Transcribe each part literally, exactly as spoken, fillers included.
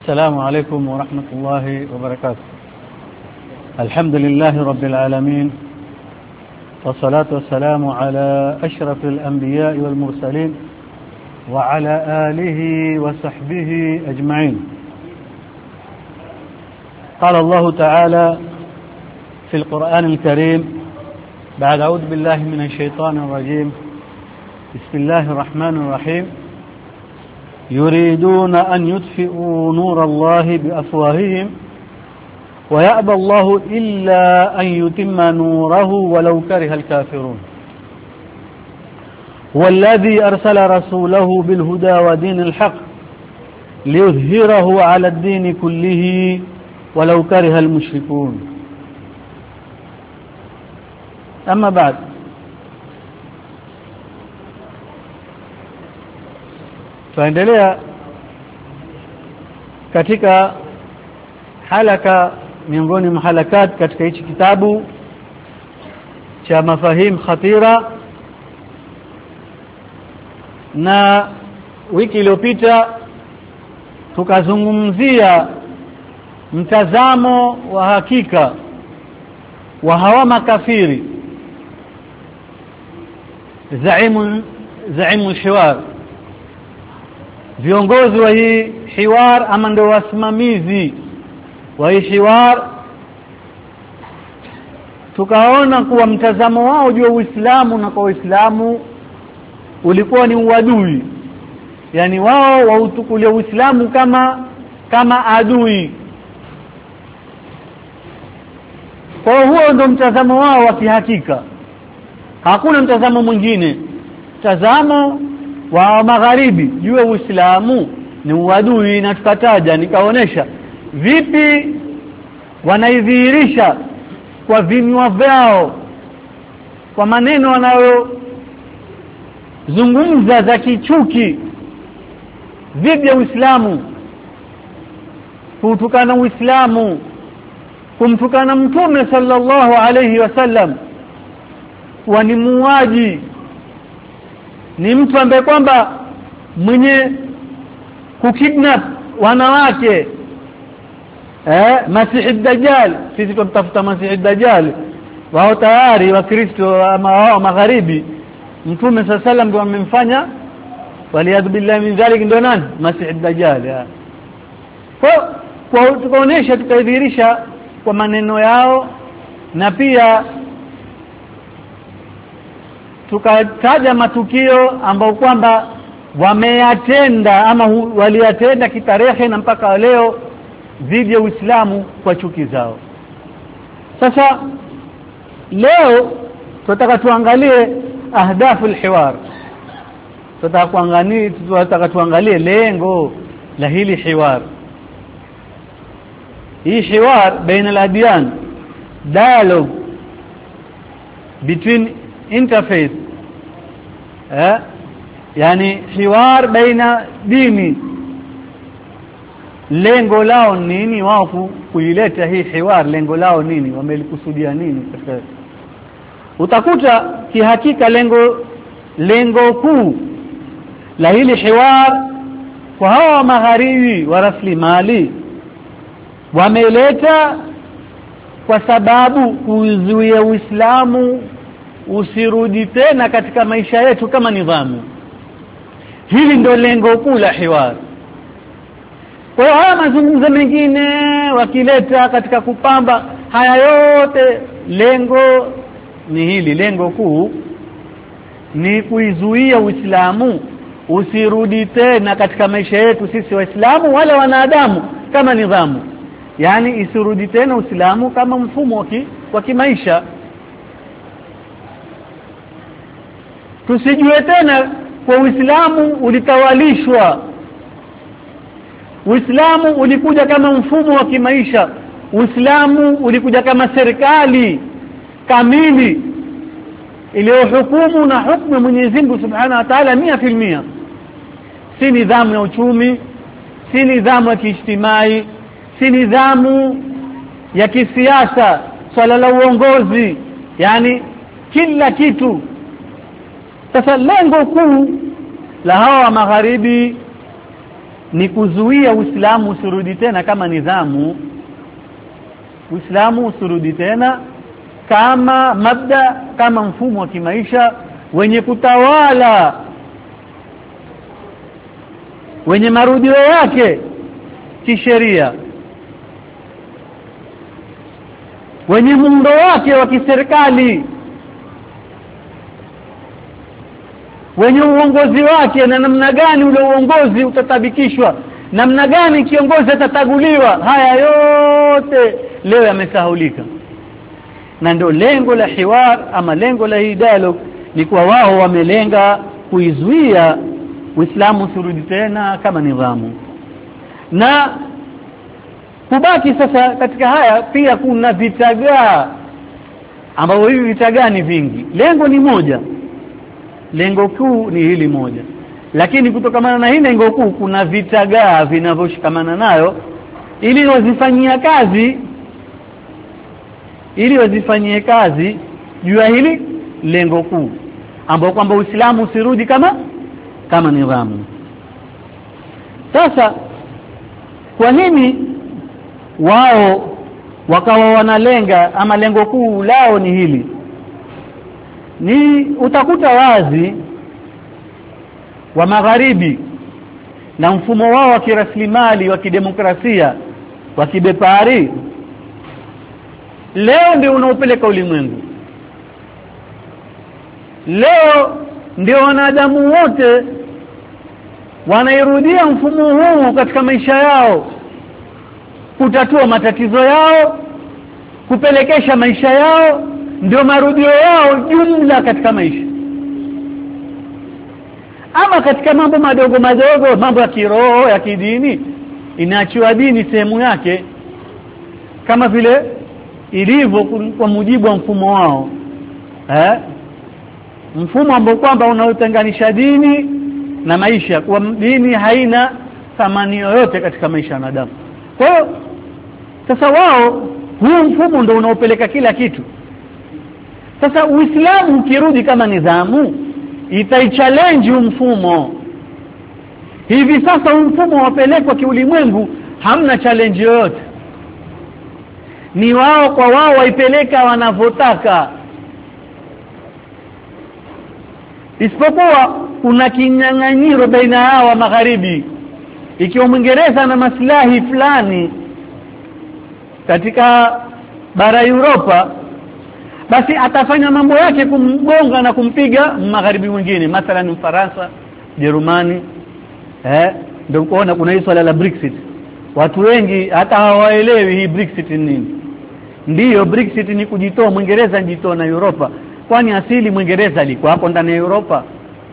السلام عليكم ورحمة الله وبركاته. الحمد لله رب العالمين، والصلاة والسلام على أشرف الأنبياء والمرسلين وعلى آله وصحبه أجمعين. قال الله تعالى في القرآن الكريم بعد أعوذ بالله من الشيطان الرجيم، بسم الله الرحمن الرحيم: يريدون أن يطفئوا نور الله بأفواههم ويأبى الله إلا أن يتم نوره ولو كره الكافرون. والذي أرسل رسوله بالهدى ودين الحق ليظهره على الدين كله ولو كره المشركون. أما بعد، tuendelea katika halaka miongoni mwa halakat katika hichi kitabu cha mafahim khatira, na wiki iliyopita tukazungumzia mtazamo wa hakika wa hawa makafiri zaimu zaimu hiwar, viongozi wa hii hiwar ama ndio wasimamizi wa hii hiwar. Tukaona kuwa mtazamo wao juu ya Uislamu na kwa Uislamu ulikuwa ni uadui, yani wao wautukulia Uislamu kama kama adui. Kwa huo ndio mtazamo wao wa kihakika, hakuna mtazamo mwingine. Mtazamo wa magharibi juu ya Uislamu ni uadui, na tukataja nikaonesha vipi wanaidhihirisha kwa vinywa vyao, kwa maneno wanayozungumza za kichuki dhidi ya Uislamu, kutukana Uislamu, kumtukana Mtume sallallahu alayhi wasallam, wa ni muuaji, ni mtu ambaye kwamba mwenye kukidnap wanawake, eh Masihi Dajjal. Sisi tunatafuta Masihi Dajjal, wao tayari wa Kristo ama wao magharibi, Mtume sallallahu alayhi wasallam ndio amemfanya waliyadhu billahi min dhalik, ndio nani? Masihi Dajjal. Kwa kwa tukaonesha, tukadhihirisha kwa maneno yao, na pia tukataja matukio ambayo kwamba wameyatenda ama waliyatenda kitarehe na mpaka leo dhidi ya Uislamu kwa chuki zao. Sasa leo tunataka tuangalie ahdafu alhiwar, tunataka kuangalia tunataka tuangalie lengo la hili hiwar. Hii hiwar baina al-adyan, dialogue between interfaith, eh yani hiwar baina dini. Lengo lao nini wao kuileta hii hiwar? Lengo lao nini? Wamelikusudia nini katika? Utakuta kihakika lengo lengo kuu la hili hiwar kwa hawa magharibi wa rasilimali wameleta kwa sababu kuzuia Uislamu usirudi tena katika maisha yetu kama nidhamu. Hili ndio lengo kuu la hiwar. Kwa hiyo haya mazungumzo mengine wakileta katika kupamba haya yote, lengo ni hili. Lengo kuu ni kuizuia Uislamu usirudi tena katika maisha yetu sisi Waislamu wala wanadamu kama nidhamu, yani isirudi tena Uislamu kama mfumo wa kimaisha. Tusijue tena kwa Uislamu ulitawalishwa, Uislamu ulikuja kama mfumo wa kimaisha, Uislamu ulikuja kama serikali kamili iliyohukumu na hukumu Mwenyezi Mungu Subhanahu wa Ta'ala mia fil mia. Si nidhamu ya uchumi, si nidhamu ya kiijtimai, si nidhamu ya kisiasa, swala la uongozi, yani kila kitu. Sasa lengo kuu la hawa magharibi ni kuzuia Uislamu usirudi tena kama nidhamu, Uislamu usirudi tena kama mabda, kama mfumo wa kimaisha wenye kutawala, wenye marudio yake kisheria, wenye muundo wake wa kiserikali, wenye uongozi wake na namna gani ule uongozi utatabikishwa, namna gani kiongozi atataguliwa. Haya yote leo yamesahulika, na ndio lengo la hiwar ama lengo la hii dialogue ni kwa wao wamelenga kuizuia Uislamu usirudi tena kama nidhamu. Na kubaki sasa katika haya pia kuna vitagaa ambao hivi vitagaa ni vingi, lengo ni moja, lengo kuu ni hili moja, lakini kutokana na hii lengo kuu kuna vitagaa vinavyoshikamana nayo ili wazifanyia kazi ili wazifanyie kazi juu ya hili lengo kuu ambao kwamba Uislamu usirudi kama kama nidhamu. Sasa kwa nini wao wakawa wanalenga ama lengo kuu lao ni hili? Ni utakuta wazi wa magharibi na mfumo wao wa kiraslimali wa kidemokrasia wa kibepari leo ndio unaopeleka ulimwengu. Leo ndio wanadamu wote wanairudia mfumo huu katika maisha yao, kutatua matatizo yao, kupelekesha maisha yao, ndio marudio yao jumla katika maisha. Ama katika mambo madogo madogo, mambo ya kiroho ya kidini, inaachiwa dini sehemu yake kama vile ilivyo kwa mujibu wa mfumo wao, eh mfumo ambao kwamba unaotenganisha dini na maisha, kwa dini haina thamani yoyote katika maisha ya wanadamu. Kwa hiyo sasa wao huu mfumo ndio unaopeleka kila kitu. Sasa Uislamu ukirudi kama nidhamu itaichallenge mfumo. Hivi sasa mfumo wapelekwa kiulimwengu hamna challenge yoyote, ni wao kwa wao waipeleka wanavyotaka, isipokuwa kuna kinyang'anyiro baina yao wa magharibi. Ikiwa Mwingereza na maslahi fulani katika bara Europa, basi atafanya mambo yake kumgonga na kumpiga magharibi mwingine, mathalan Ufaransa, Jerumani. Eh ndio kuona kuna hii swala la Brexit. Watu wengi hata hawaelewi hii Brexit ni nini. Ndiyo, Brexit ni kujitoa, Mwingereza njitoa na Europa. Kwani asili Mwingereza alikuwa hapo ndani ya Europa?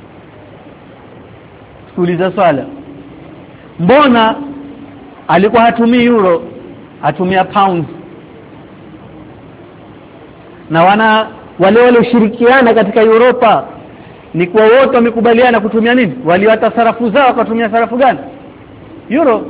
Kuuliza swala, mbona alikuwa hatumii euro, atumia pounds? Na wana wale wale ushirikiana katika Europa ni kwa wote wamekubaliana kutumia nini? Waliwata sarafu zao kutumia sarafu gani? Euro.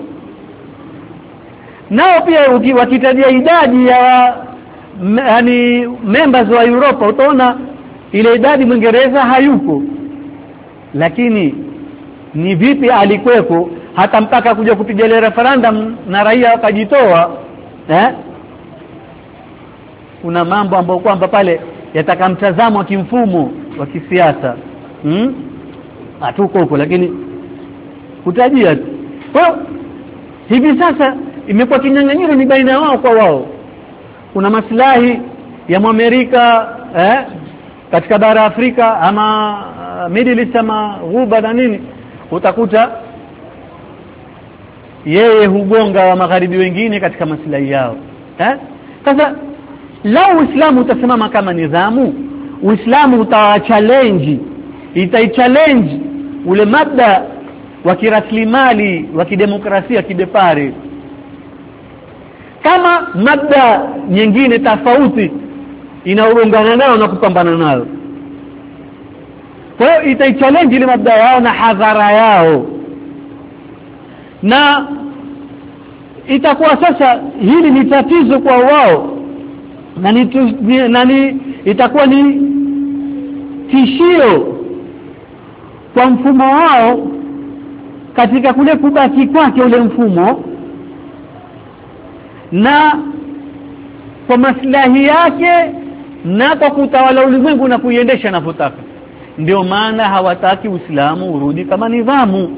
Nao pia ukiwakitajia idadi ya yani members wa Europa utaona ile idadi Mwingereza hayuko, lakini ni vipi alikuwepo hata mpaka kuja kupiga ile referendum na raia wakajitoa. Eh kuna mambo ambayo kwamba pale yataka mtazamo wa kimfumo wa kisiasa. Hmm? Hatuko huko, lakini kutajia. Kwa hivi sasa imekuwa kinyang'anyiro ni baina wao kwa wao. Kuna maslahi ya Amerika eh katika bara Afrika ama uh, Middle East ama Ghuba na nini, utakuta yeye hugonga wa magharibi wengine katika maslahi yao. Eh sasa lao Uislamu utasimama kama nidhamu, Uislamu utawachallenge, itaichallenge ule mabda wa kiraslimali wa kidemokrasia kibepari, kama mabda nyingine tofauti inaungana nao na kupambana nao. Kwa hiyo itaichallenge ile mabda yao na hadhara yao, na itakuwa sasa hili ni tatizo kwa wao, na ni nani itakuwa ni tishio kwa mfumo wao katika kule kubaki kwake ule mfumo na kwa maslahi yake na kwa kutawala ulimwengu na kuiendesha anapotaka. Ndio maana hawataki Uislamu urudi kama nidhamu.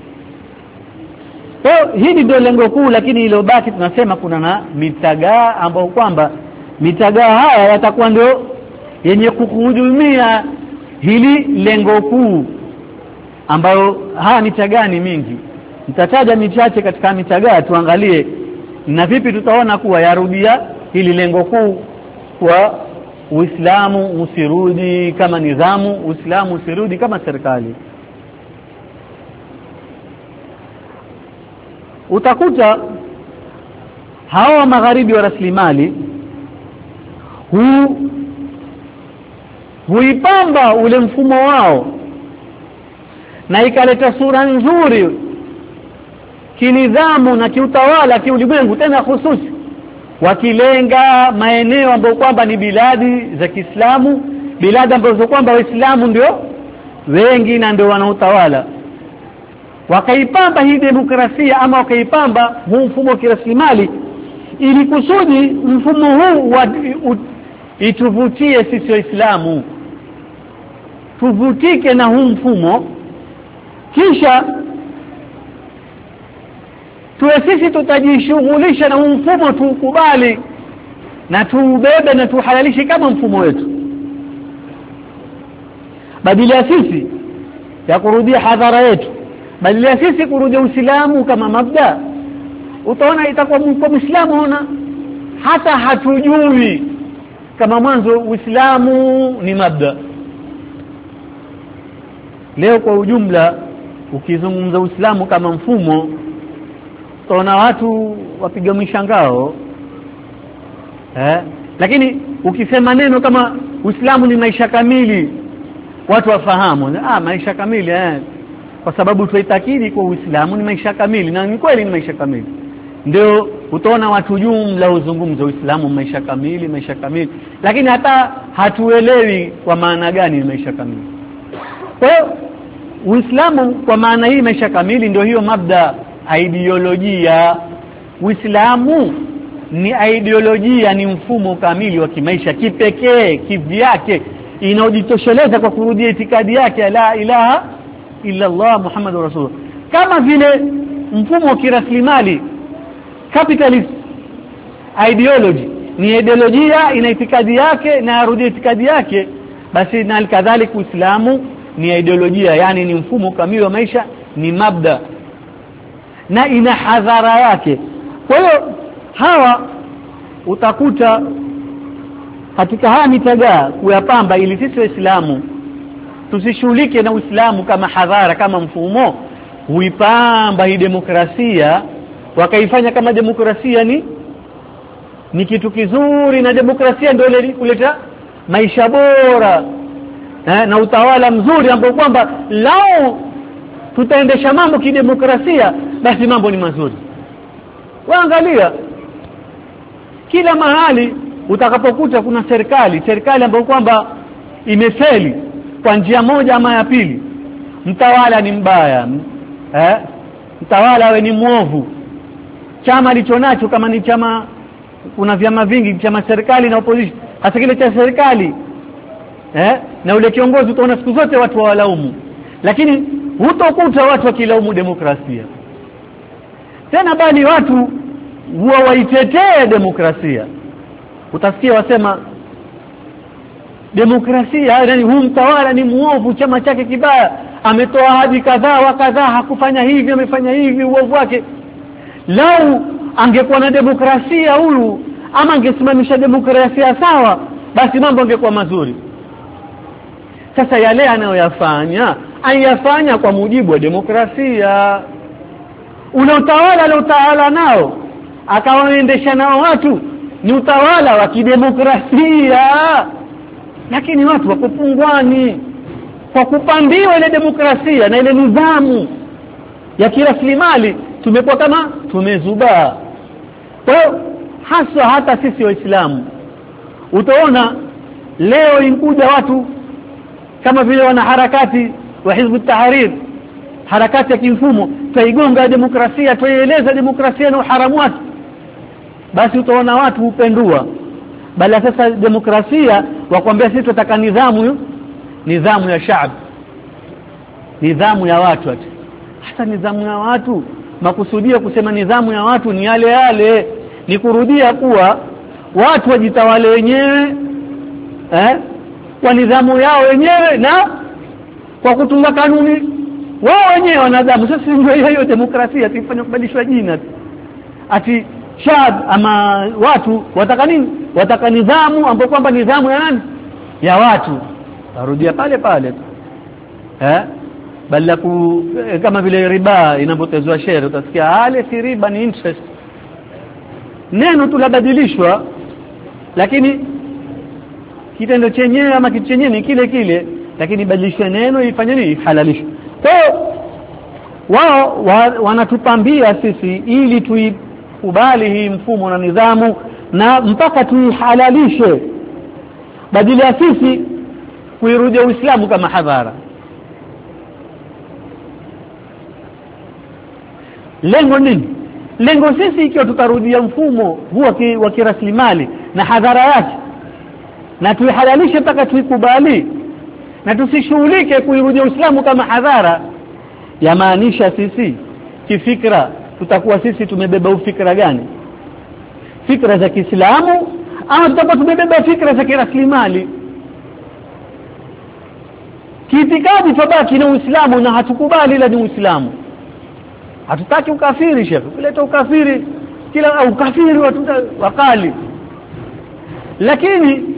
Kwa hili ndio lengo kuu, lakini iliyobaki tunasema kuna na mitagaa ambao kwamba mitagaa haya yatakuwa ndio yenye kukuhudumia hili lengo kuu, ambayo haya mitagaa ni mingi. Nitataja michache katika mitagaa tuangalie na vipi tutaona kuwa yarudia hili lengo kuu kwa Uislamu usirudi kama nidhamu, Uislamu usirudi kama serikali. Utakuta hawa magharibi wa rasilimali hu huipamba ule mfumo wao na ikaleta sura nzuri kinidhamu na kiutawala kiulimwengu, tena hususi wakilenga maeneo ambayo kwamba ni biladi za Kiislamu, biladi ambazo kwamba Waislamu ndio wengi na ndio wanaotawala. Wakaipamba hii demokrasia ama wakaipamba huu mfumo wa kiraslimali ili kusudi mfumo huu wa, u, ituvutie sisi Waislamu, tuvutike na huu mfumo, kisha tuwe sisi tutajishughulisha na huu mfumo, tukubali na tuubebe na tuhalalishe kama mfumo wetu, badala ya sisi ya kurudia hadhara yetu, badala ya sisi kurudia Uislamu kama mabda. Utaona itakuwa kwa Muislamu ona hata hatujui kama mwanzo Uislamu ni mabda. Leo kwa ujumla ukizungumza Uislamu kama mfumo, utaona watu wapiga mshangao eh, lakini ukisema neno kama Uislamu ni maisha kamili, watu wafahamu ah maisha kamili eh, kwa sababu tuitakidi kwa Uislamu ni maisha kamili, na ni kweli ni maisha kamili. Ndio utaona watu jumla uzungumza Uislamu maisha kamili, maisha kamili, lakini hata hatuelewi kwa maana gani maisha kamili. Kwa hiyo Uislamu kwa maana hii maisha kamili ndio hiyo mabda, ideolojia. Uislamu ni ideolojia, ni mfumo kamili wa kimaisha kipekee kivyake, inaojitosheleza kwa kurudia itikadi yake la ilaha illa Allah Muhammadur Rasul. Kama vile mfumo wa kiraslimali capitalist ideology ni ideolojia, ina itikadi yake na yarudia itikadi yake, basi na kadhalika Uislamu ni ideolojia, yani ni mfumo kamili wa maisha, ni mabda na ina hadhara yake. Kwa hiyo hawa utakuta katika haya mitagaa kuyapamba ili sisi Waislamu tusishughulike na Uislamu kama hadhara, kama mfumo, huipamba hii demokrasia, wakaifanya kama demokrasia ni ni kitu kizuri, na demokrasia ndio ile kuleta maisha bora eh, na utawala mzuri ambao kwamba lao tutaendesha mambo kidemokrasia basi mambo ni mazuri. Waangalia kila mahali utakapokuta kuna serikali serikali ambayo kwamba imefeli kwa njia moja ama ya pili, mtawala ni mbaya eh, mtawala awe ni mwovu, chama alichonacho kama ni chama, kuna vyama vingi, chama serikali na opposition, hasa kile cha serikali eh, na ule kiongozi utaona siku zote watu walaumu, lakini hutokuta watu wakilaumu demokrasia tena, bali watu huwa waitetee demokrasia. Utasikia wasema demokrasia, yani huu mtawala ni muovu, chama chake kibaya, ametoa ahadi kadhaa wa kadhaa, hakufanya hivi, amefanya hivi, uovu wake. Lau angekuwa na demokrasia huyu, ama angesimamisha demokrasia sawa, basi mambo angekuwa mazuri. Sasa yale anayoyafanya ayafanya kwa mujibu wa demokrasia. Ule utawala ule utawala nao akawaendesha nao watu ni utawala wa kidemokrasia, lakini watu wako pungwani kwa kupandiwa ile demokrasia na ile nidhamu ya kiraslimali, tumekuwa kama tumezubaa. Kwa hiyo hasa hata sisi Waislamu utaona leo inkuja watu kama vile wana harakati wa Hizb ut-Tahrir, harakati ya kimfumo, tutaigonga demokrasia, tuieleza demokrasia na uharamu wake, basi utaona watu hupendua. Bali sasa demokrasia wakwambia sisi tunataka nidhamu, nidhamu ya shaab, nidhamu ya watu. Ati hata nidhamu ya watu, makusudia kusema nidhamu ya watu ni yale yale, ni kurudia kuwa watu wajitawale wenyewe eh kwa nidhamu yao wenyewe na kwa kutunga kanuni wao wenyewe wanadamu. Sasa ndio hiyo demokrasia tifanya kubadilishwa jina ati shad ama watu wataka nini, wataka nidhamu ambapo kwamba nidhamu ya nani, ya watu. Tarudia pale pale eh bali ku, eh, kama vile riba inapotezwa share utasikia hale si riba ni interest, neno tu labadilishwa lakini kitendo chenyewe ama kitu chenyewe ni kile kile, lakini badilishwe neno ifanye nini, ihalalishwe. Kwa hiyo wao wa, wanatupambia sisi ili tuikubali hii mfumo na nidhamu na mpaka tuihalalishe, badala ya sisi kuirudia Uislamu kama hadhara. Lengo nini? Lengo sisi ikiwa tutarudia mfumo huwa wa kiraslimali na hadhara yake na tuihalalishe mpaka tuikubali na tusishughulike kuirudia Uislamu kama hadhara, yamaanisha sisi kifikra tutakuwa sisi tumebeba ufikra gani? Fikra za Kiislamu au tutakuwa tumebeba fikra za kiraslimali? Kiitikadi tabaki na Uislamu na hatukubali ila ni Uislamu. Hatutaki ukafiri shefu, kuleta ukafiri kila au ukafiri watu wakali, lakini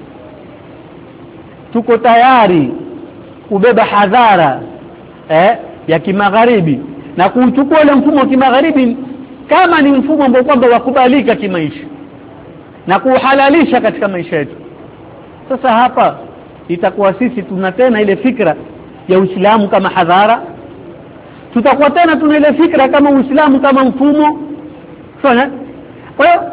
tuko tayari kubeba hadhara eh ya kimagharibi na kuchukua ile mfumo wa kimagharibi kama ni mfumo ambao kwamba wakubalika kimaisha na kuhalalisha katika maisha yetu. Sasa hapa itakuwa sisi tuna tena ile fikra ya Uislamu kama hadhara, tutakuwa tena tuna ile fikra kama Uislamu kama mfumo. Sawa? Kwa hiyo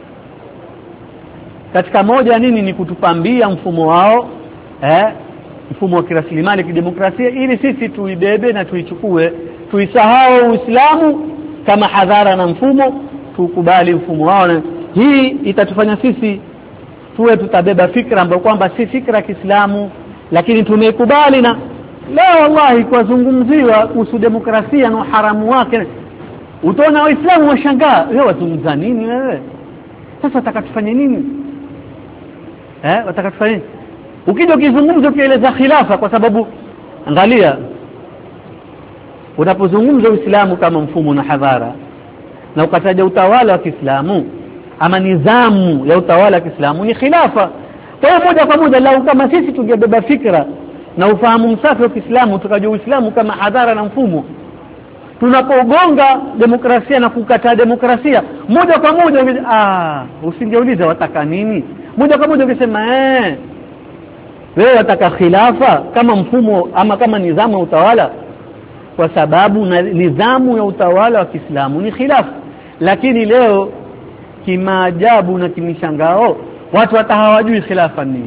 katika moja nini ni kutupambia mfumo wao eh mfumo wa kiraslimali kidemokrasia ili sisi tuibebe na tuichukue, tuisahau Uislamu kama hadhara na mfumo, tukubali mfumo wao. Hii itatufanya sisi tuwe tutabeba fikra ambayo kwamba si fikra ya Kiislamu lakini tumekubali. Na leo wallahi kwa zungumziwa kuhusu demokrasia na haramu wake, utaona Waislamu washangaa, wewe wazungumza nini wewe? Sasa wataka tufanye nini? Eh wataka tufanye nini? Ukija ukizungumza ukieleza khilafa, kwa sababu angalia unapozungumza Uislamu kama mfumo na hadhara na ukataja utawala wa Kiislamu ama nidhamu ya utawala wa Kiislamu ni khilafa. Kwa hiyo moja kwa moja lau kama sisi tungebeba fikra na ufahamu msafi wa Kiislamu tukajua Uislamu kama hadhara na mfumo, tunapogonga demokrasia na kukataa demokrasia moja kwa moja ah usingeuliza wataka nini, moja kwa moja ungesema eh wewe wataka khilafa kama mfumo ama kama nidhamu ya utawala, kwa sababu na nidhamu ya utawala wa Kiislamu ni khilafa. Lakini leo kimaajabu na kimishangao watu hata hawajui khilafa nini.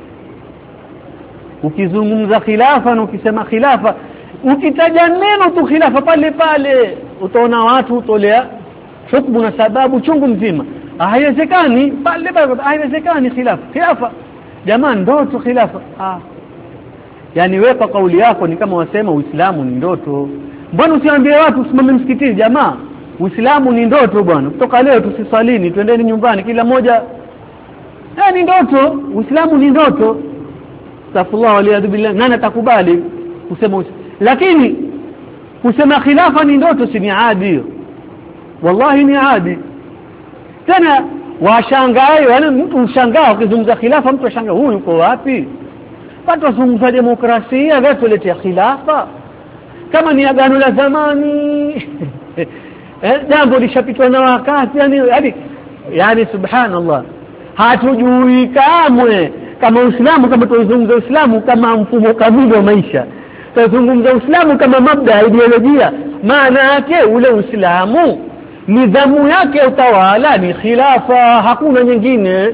Ukizungumza khilafa na ukisema khilafa, ukitaja neno tu khilafa pale pale utaona watu utolea hukumu na sababu chungu mzima. Haiwezekani pale pale, haiwezekani khilafa. Khilafa jamani ndoto khilafa. Ah yani wewe kwa kauli yako ni kama wasema Uislamu ni ndoto. Mbona usiambie watu usimame msikitini jamaa Uislamu ni ndoto bwana, kutoka leo tusisalini twendeni nyumbani kila moja, eh ni ndoto, Uislamu ni ndoto. Astaghfirullah waliyadhu billah, nani atakubali kusema? Lakini kusema khilafa ni ndoto si ni adi, wallahi ni adi. Tena washangae wale, mtu ushangaa ukizungumza khilafa, mtu ashangaa huyu yuko wapi? Watu wazungumza demokrasia watu tuletea khilafa kama ni agano la zamani eh jambo lishapitwa na wakati. Yani yani, yani subhanallah, hatujui kamwe kama Uislamu kama tuzungumza Uislamu kama mfumo kamili wa maisha, tuzungumza Uislamu kama mabda ideolojia. Maana yake ule Uislamu nidhamu yake utawala ni khilafa, hakuna nyingine.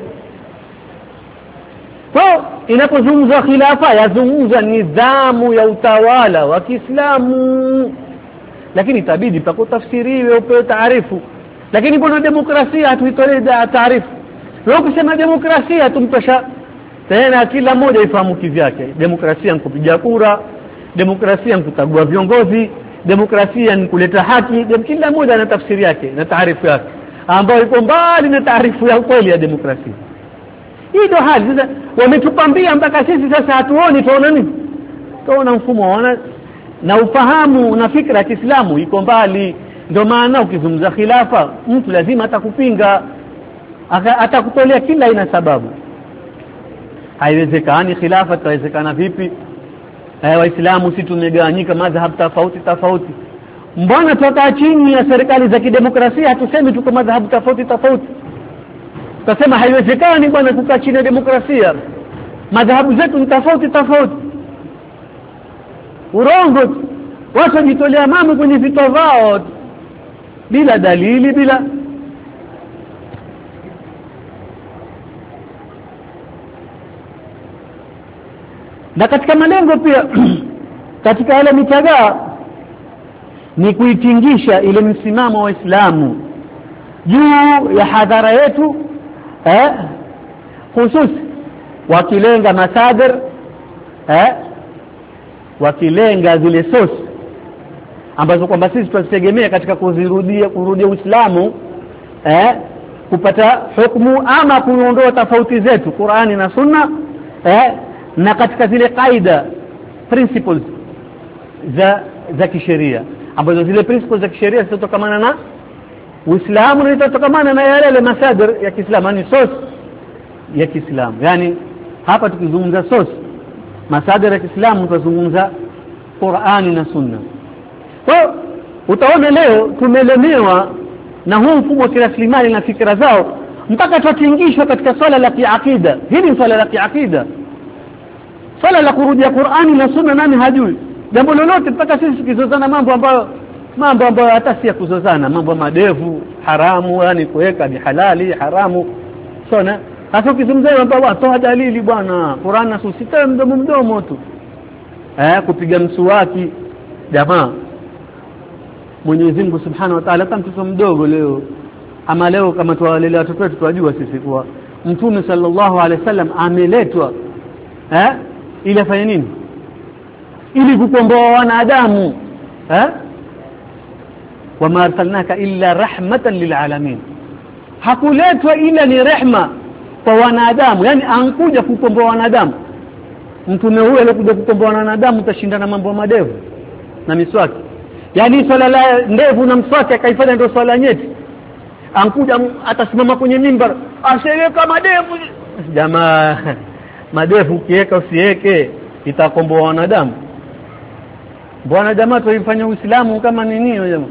Kwa inapozungumza khilafa yazungumza nidhamu ya utawala wa Kiislamu. lakini itabidi pakutafsiriwe upewe taarifu. Lakini kuna demokrasia hatuitolee taarifu. Leo kusema demokrasia tumtosha tena kila mmoja ifahamu kivyake. Demokrasia ni kupiga kura, demokrasia ni kuchagua viongozi, demokrasia ni kuleta haki. Kila mmoja ana tafsiri yake na taarifu yake ambayo iko mbali na taarifu ya kweli ya demokrasia. Hii ndio hali sasa wametupambia mpaka sisi sasa hatuoni, tuona nini? Tuona mfumo wana na ufahamu na fikra ya Kiislamu iko mbali. Ndio maana ukizungumza khilafa mtu lazima atakupinga, atakutolea kila ina sababu. Haiwezekani khilafa, itawezekana vipi? Eh, Waislamu si tumegawanyika madhhabu tofauti tofauti. Mbona tukaa chini ya serikali za kidemokrasia hatusemi tuko madhhabu tofauti tofauti? Tutasema haiwezekani bwana kukaa chini ya demokrasia. Madhahabu zetu ni tofauti tofauti. Urongo. Watu wajitolea mambo kwenye vito vao bila dalili, bila na katika malengo pia katika ile mitagaa ni kuitingisha ile msimamo wa Uislamu juu ya hadhara yetu, eh hususi wakilenga masadir, eh wakilenga zile source ambazo kwamba sisi tunazitegemea katika kuzirudia kurudia Uislamu, eh kupata hukumu ama kuondoa tofauti zetu Qur'ani na Sunna, eh na katika zile kaida principles za za kisheria ambazo zile principles za kisheria zitokamana na Uislamu na zitokamana na yale masadir ya Kiislamu, ni source ya Kiislamu. Yani hapa tukizungumza source masadir ya Kiislamu tunazungumza Qur'ani na Sunna. Kwa utaona leo tumelemewa na huu mfumo wa kiraslimali na fikra zao mpaka tutingishwa katika swala la kiakida. Hili ni swala la kiakida, swala la kurudia Qur'ani na Sunna. Nani hajui jambo lolote mpaka sisi tukizozana mambo ambayo mambo ambayo hata si ya kuzozana, mambo madevu haramu, yani kuweka ni halali haramu. Sona hasa ukizungumzia mambo watoa dalili bwana Qur'an na Sunna, sita mdomo mdomo tu, eh kupiga mswaki. Jamaa, Mwenyezi Mungu Subhanahu wa Ta'ala, kama mtoto mdogo leo ama leo kama tuwalelea watoto wetu tunajua sisi kwa Mtume sallallahu alaihi wasallam ameletwa eh ili afanye nini? Ili kukomboa wanadamu, eh wama arsalnaka illa rahmatan lilalamin. Hakuletwa ila ni rehma kwa wanadamu, yani ankuja kukomboa wanadamu. Mtume huyo alikuja kukomboa wanadamu, utashindana mambo madevu na miswaki. Yani swala la ndevu na mswaki akaifanya ndio swala nyeti. Ankuja atasimama kwenye mimbar asheweka madevu. Jamaa, madevu kiweka usiweke itakomboa wanadamu? Bwana jamaa, tuifanye Uislamu kama nini hiyo jamaa?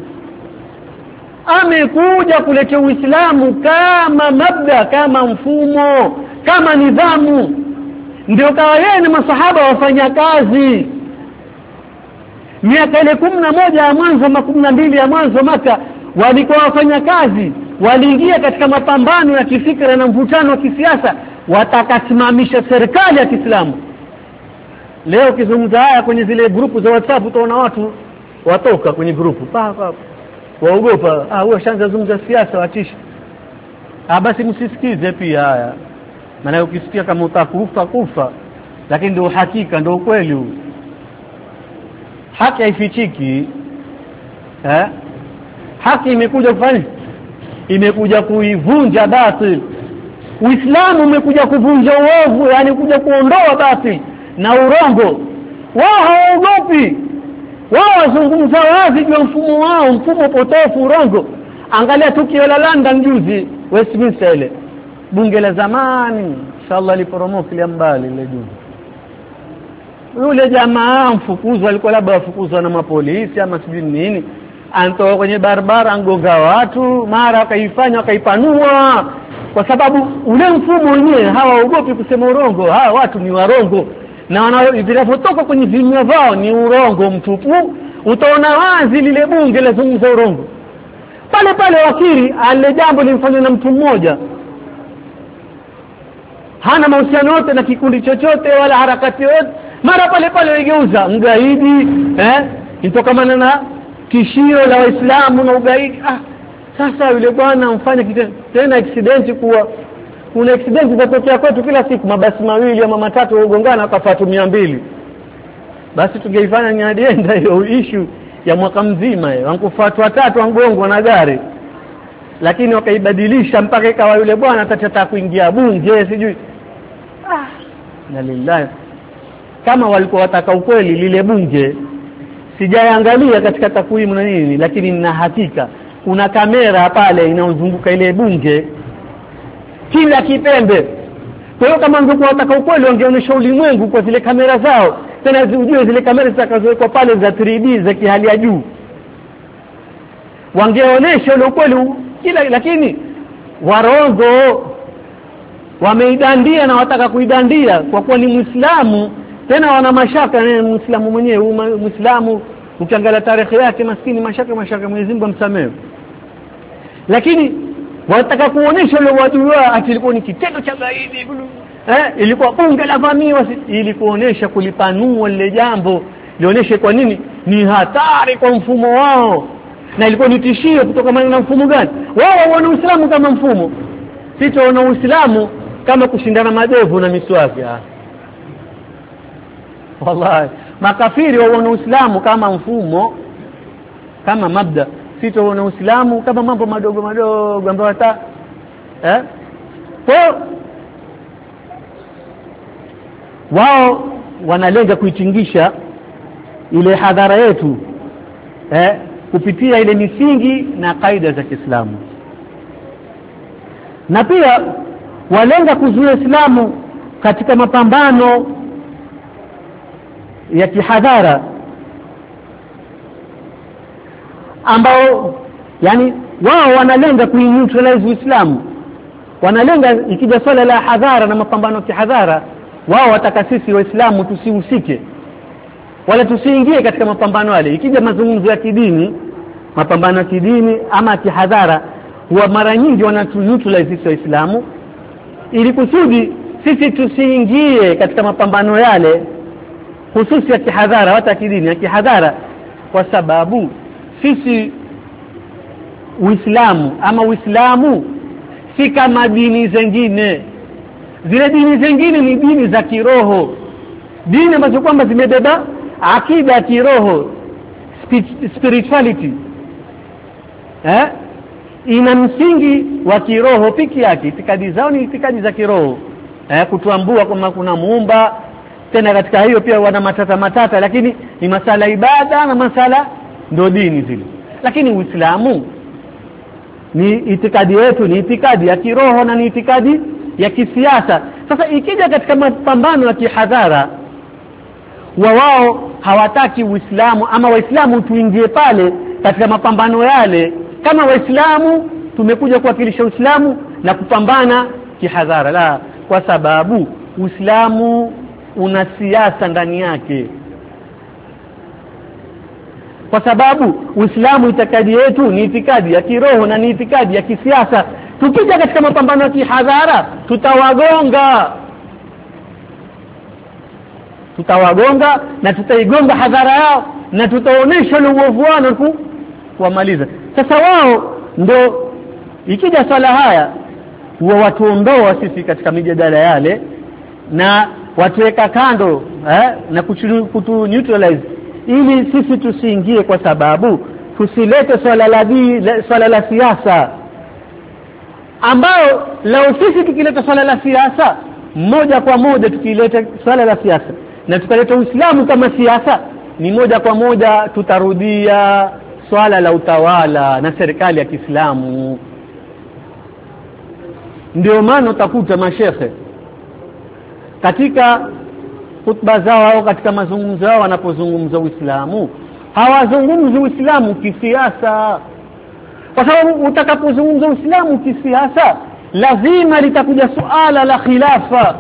Amekuja kuleta Uislamu kama mabda, kama mfumo, kama nidhamu. Ndio kawa yeye na masahaba wafanya kazi. Miaka ile kumi na moja ya mwanzo ama kumi na mbili ya mwanzo Maka walikuwa wafanya kazi, waliingia katika mapambano ya kifikra na mvutano wa kisiasa, watakasimamisha serikali ya Kiislamu. Leo kizungumza haya kwenye zile grupu za WhatsApp utaona watu watoka kwenye grupu pa pa waogopa, ah huwa shanza zungumza siasa watisha. Ah basi msisikize pia haya, maana ukisikia kama utakufa kufa, lakini ndio hakika, ndio kweli huu. Haki haifichiki, eh haki imekuja kufanya, imekuja kuivunja batil. Uislamu umekuja kuvunja uovu, yani kuja kuondoa batil na urongo. Wao hawaogopi, wao wazungumza wazi juu mfumo wao, mfumo potofu, urongo. Angalia tukio la London juzi, Westminster ile bunge la zamani, inshallah liporomoka ile mbali ile juzi. Yule jamaa mfukuzwa, alikuwa labda afukuzwa na mapolisi ama sijui nini, anatoka kwenye barabara angonga watu, mara akaifanya akaipanua, kwa sababu ule mfumo wenyewe hawaogopi kusema urongo. Hawa watu ni warongo, na wanapotoka kwenye vinywa vao ni urongo mtupu. Utaona wazi lile bunge lazungumza urongo. Pale pale wakili ale jambo limfanywa na mtu mmoja, hana mahusiano yote na kikundi chochote wala harakati yote, mara pale pale wigeuza mgaidi, eh itokamana na tishio la Waislamu na ugaidi. Ah, sasa yule bwana mfanye tena accident, kuwa kuna accident zinatokea kwetu kila siku, mabasi mawili ama matatu hugongana wakafatu mia mbili. Basi tungeifanya ni adienda hiyo issue ya mwaka mzima hiyo, wankufuatu watatu wangongwa na gari, lakini wakaibadilisha mpaka ikawa yule bwana atataka kuingia bunge sijui. Ah, na lillahi, kama walikuwa wataka ukweli lile bunge, sijaangalia katika takwimu na nini, lakini nina hakika kuna kamera pale inaozunguka ile bunge kila kipembe. Kwa hiyo kama ungekuwa wataka ukweli wangeonyesha ulimwengu kwa zile kamera zao, tena ujue zile kamera zitakazowekwa pale za three D za kihali ya juu, wangeonyesha ule ukweli kila. Lakini warongo wameidandia na wataka kuidandia kwa kuwa ni Muislamu, tena wana mashaka na Muislamu mwenyewe. Muislamu ukiangalia tarehe yake maskini mashaka mashaka, Mwenyezi Mungu amsamehe, lakini wataka kuonesha ule wajua ati ilikuwa ni kitendo cha gaidi, eh ilikuwa bunge la vamiwa, ili kuonesha kulipanua lile jambo, lionyeshe kwa nini ni hatari kwa mfumo wao na ilikuwa ni tishio kutoka na mfumo gani. Wao wana Uislamu kama mfumo, sisi wana Uislamu kama kushindana madevu na miswaki. Wallahi makafiri wao wana Uislamu kama mfumo, kama mabda. Sisi wana Uislamu kama mambo madogo madogo ambayo hata eh kwa wao wanalenga kuitingisha ile hadhara yetu eh kupitia ile misingi na kaida za Kiislamu, na pia walenga kuzuia Uislamu katika mapambano ya kihadhara ambao yani wao wanalenga kuineutralize Uislamu. Wanalenga ikija swala la hadhara na mapambano ya kihadhara, wao wataka sisi Waislamu tusihusike wala tusiingie katika mapambano yale. Ikija mazungumzo ya kidini, mapambano ya kidini ama kihadhara, huwa mara nyingi wanatu-neutralize sisi Waislamu ili kusudi sisi tusiingie katika mapambano yale, hususi ya kihadhara hata kidini ya kihadhara, kwa sababu sisi Uislamu ama Uislamu si kama dini zingine. Zile dini zingine ni dini za kiroho, dini ambazo kwamba zimebeba akida ya kiroho, spirituality, eh ina msingi wa kiroho piki yake. Itikadi zao ni itikadi za kiroho, eh kutuambua kwamba kuna muumba. Tena katika hiyo pia wana matata matata, lakini ni masala ibada na masala ndio dini zile. Lakini Uislamu ni itikadi yetu, ni itikadi ya kiroho na ni itikadi ya kisiasa. Sasa ikija katika mapambano ya kihadhara, wa wao hawataki Uislamu ama Waislamu tuingie pale katika mapambano yale. Kama Waislamu tumekuja kuwakilisha Uislamu na kupambana kihadhara, la, kwa sababu Uislamu una siasa ndani yake. Kwa sababu Uislamu itikadi yetu ni itikadi ya kiroho na ni itikadi ya kisiasa. Tukija katika mapambano ya kihadhara tutawagonga, tutawagonga na tutaigonga hadhara yao na tutaonesha uovu wao kuwamaliza. Sasa wao ndio ikija swala haya huwa watuondoa sisi katika mijadala yale na watuweka kando eh, na kutu neutralize ili sisi tusiingie, kwa sababu tusilete swala la dini, swala la siasa, ambao lao sisi tukileta swala la siasa moja kwa moja, tukileta swala la siasa na tukaleta Uislamu kama siasa, ni moja kwa moja tutarudia swala la utawala na serikali ya Kiislamu. Ndio maana utakuta mashehe katika hutuba zao au katika mazungumzo yao wanapozungumza Uislamu hawazungumzi Uislamu kisiasa, kwa sababu utakapozungumza Uislamu kisiasa lazima litakuja suala la khilafa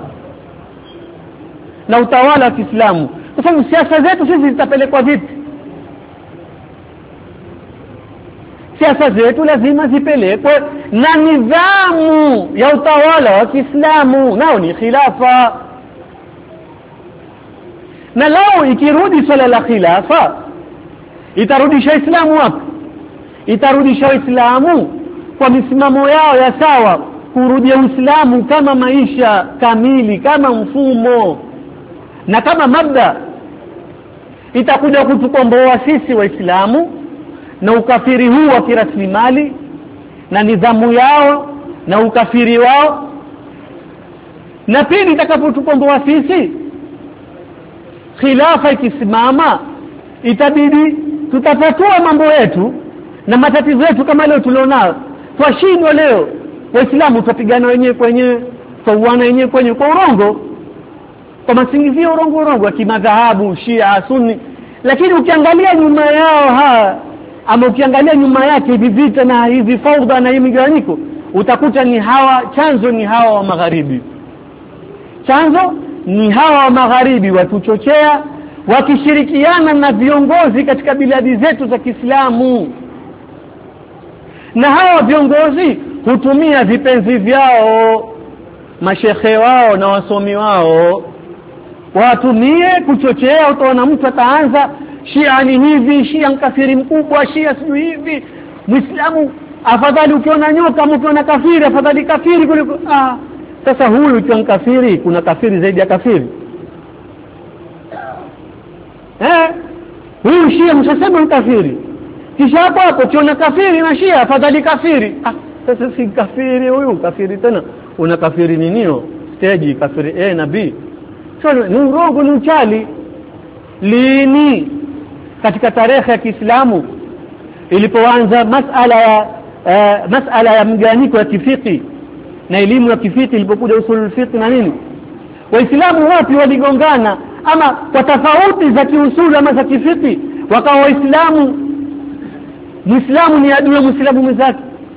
na utawala wa Kiislamu. Kwa sababu siasa zetu sisi zitapelekwa vipi? Siasa zetu lazima zipelekwe na nidhamu ya utawala wa Kiislamu, nao ni khilafa. Na lao ikirudi swala la khilafa, itarudisha Uislamu wapi? Itarudisha Uislamu kwa misimamo yao ya sawa, kurudia Uislamu kama maisha kamili, kama mfumo na kama mabda. Itakuja kutukomboa sisi Waislamu na ukafiri huu wa kiraslimali na nidhamu yao na ukafiri wao. Na pili, itakapotukomboa sisi, khilafa ikisimama, itabidi tutatatua mambo yetu na matatizo yetu kama leo tulionao. Twashindwa leo Waislamu, tutapigana wenyewe kwenyewe, tuuana wenyewe kwenyewe kwa urongo, kwa masingizio urongo urongo wa kimadhahabu, Shia, Sunni. Lakini ukiangalia nyuma yao ha ama ukiangalia nyuma yake hivi vita na hivi fauda na hii migawanyiko, utakuta ni hawa, chanzo ni hawa wa magharibi. Chanzo ni hawa wa magharibi watuchochea, wakishirikiana na viongozi katika biladi zetu za Kiislamu. Na hawa viongozi hutumia vipenzi vyao, mashekhe wao na wasomi wao, watumie kuchochea. Utaona mtu ataanza, Shia ni hivi, Shia mkafiri mkubwa, Shia sio hivi, Muislamu afadhali ukiona nyoka, ukiona kafiri afadhali kafiri kuliko ah. Sasa huyu ukiona kafiri, kuna kafiri zaidi ya kafiri eh? Huyu Shia mshasema mkafiri, kisha hapo hapo ukiona kafiri na Shia afadhali kafiri. Ah, sasa si kafiri huyu, kafiri tena una kafiri ninio stage kafiri A na B. So ni urongo, ni uchali. Lini katika tarehe ya Kiislamu ilipoanza masala ya uh, masala ya mgawanyiko ya kifiki na elimu ya kifiki, ilipokuja usulul fiqh na nini, Waislamu wote waligongana ama kwa tofauti za kiusuli ama za kifiki, wakawa Waislamu, Muislamu ni adui ya Muislamu mwenzake.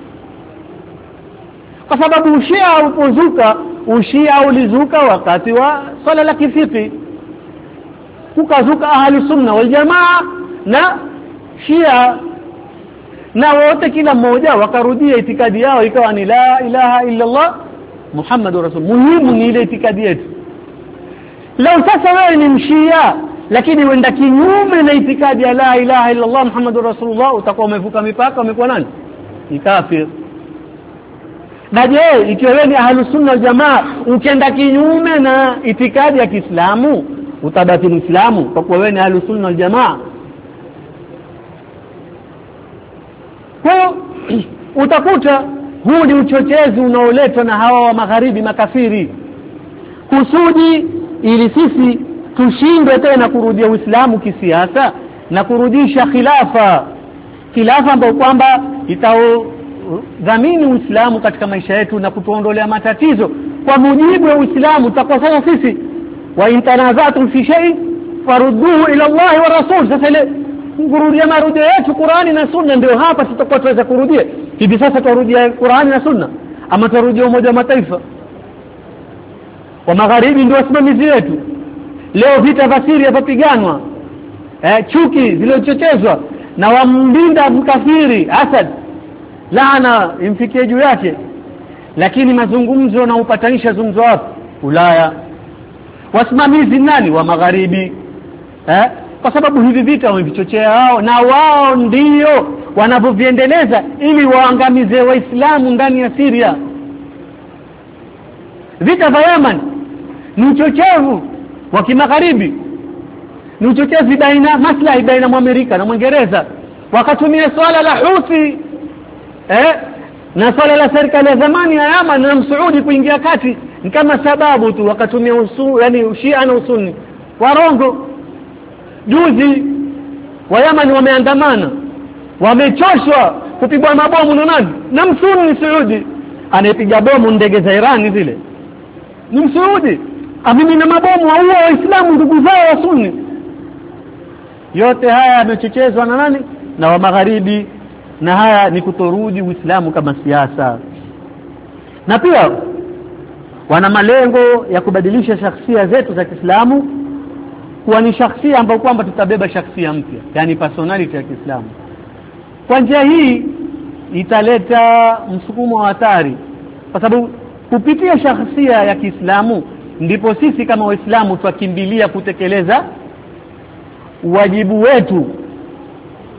Kwa sababu ushia ulipozuka, ushia ulizuka wakati wa swala la kifiki, kukazuka ahli sunna wal jamaa na Shia, na wote kila mmoja wakarudia itikadi yao, ikawa ni la ilaha illa Allah Muhammadur Rasul. Muhimu ni ile itikadi yetu. Leo sasa wewe ni mshia lakini wenda kinyume na itikadi ya la ilaha illa Allah Muhammadur Rasulullah, utakuwa umevuka mipaka, umekuwa nani? Ni kafir. Na je, ikiwa wewe ni ahlus sunna wal jamaa ukienda kinyume na itikadi ya Kiislamu, utabaki Muislamu kwa kuwa wewe ni ahlus sunna wal jamaa? Kwa utakuta huu ni uchochezi unaoletwa na hawa wa magharibi makafiri, kusudi ili sisi tushindwe tena kurudia Uislamu kisiasa na kurudisha khilafa, khilafa ambayo kwamba itadhamini Uislamu katika maisha yetu na kutuondolea matatizo kwa mujibu wa Uislamu. Tutakosa sisi, wa intanazatum fi shay farudduhu ila Allah wa Rasul. Sasa ile kurudia marudio yetu Qur'ani na Sunna, ndio hapa tutakuwa tuweza kurudia. Hivi sasa turudia Qur'ani na Sunna ama turudia Umoja wa Mataifa? Wa magharibi ndio wasimamizi wetu. Leo vita vya Syria vapiganwa, eh, chuki zilizochochezwa na wamlinda mkafiri Asad, laana imfikie juu yake. Lakini mazungumzo na upatanisha zungumzo wapi? Ulaya. Wasimamizi nani? Wa magharibi, eh? Kwa sababu hivi vita wamevichochea hao, na wao ndio wanavyoviendeleza ili waangamize Waislamu ndani ya Syria. Vita vya Yemen ni uchochevu wa kimagharibi, ni uchochezi baina maslahi baina ya Amerika na Mwingereza. Wakatumia swala la Houthi eh na swala la serikali ya zamani ya Yemen na Saudi kuingia kati, ni kama sababu tu. Wakatumia usu, yani Shia na Usuni warongo. Juzi wa Yemen wameandamana, wamechoshwa kupigwa mabomu na nani? Na Msuni Saudi. Anayepiga bomu ndege za Iran zile ni Msaudi, amimi na mabomu wa Waislamu ndugu zao wa Sunni. Yote haya yamechochezwa na nani? Na wa magharibi. Na haya ni kutorudi Uislamu kama siasa. Na pia wana malengo ya kubadilisha shakhsia zetu za Kiislamu kuwa ni shakhsia ambao kwamba tutabeba shakhsia mpya, yani personality ya Kiislamu. Kwa njia hii italeta msukumo wa hatari, kwa sababu kupitia shakhsia ya Kiislamu ndipo sisi kama Waislamu tukimbilia kutekeleza wajibu wetu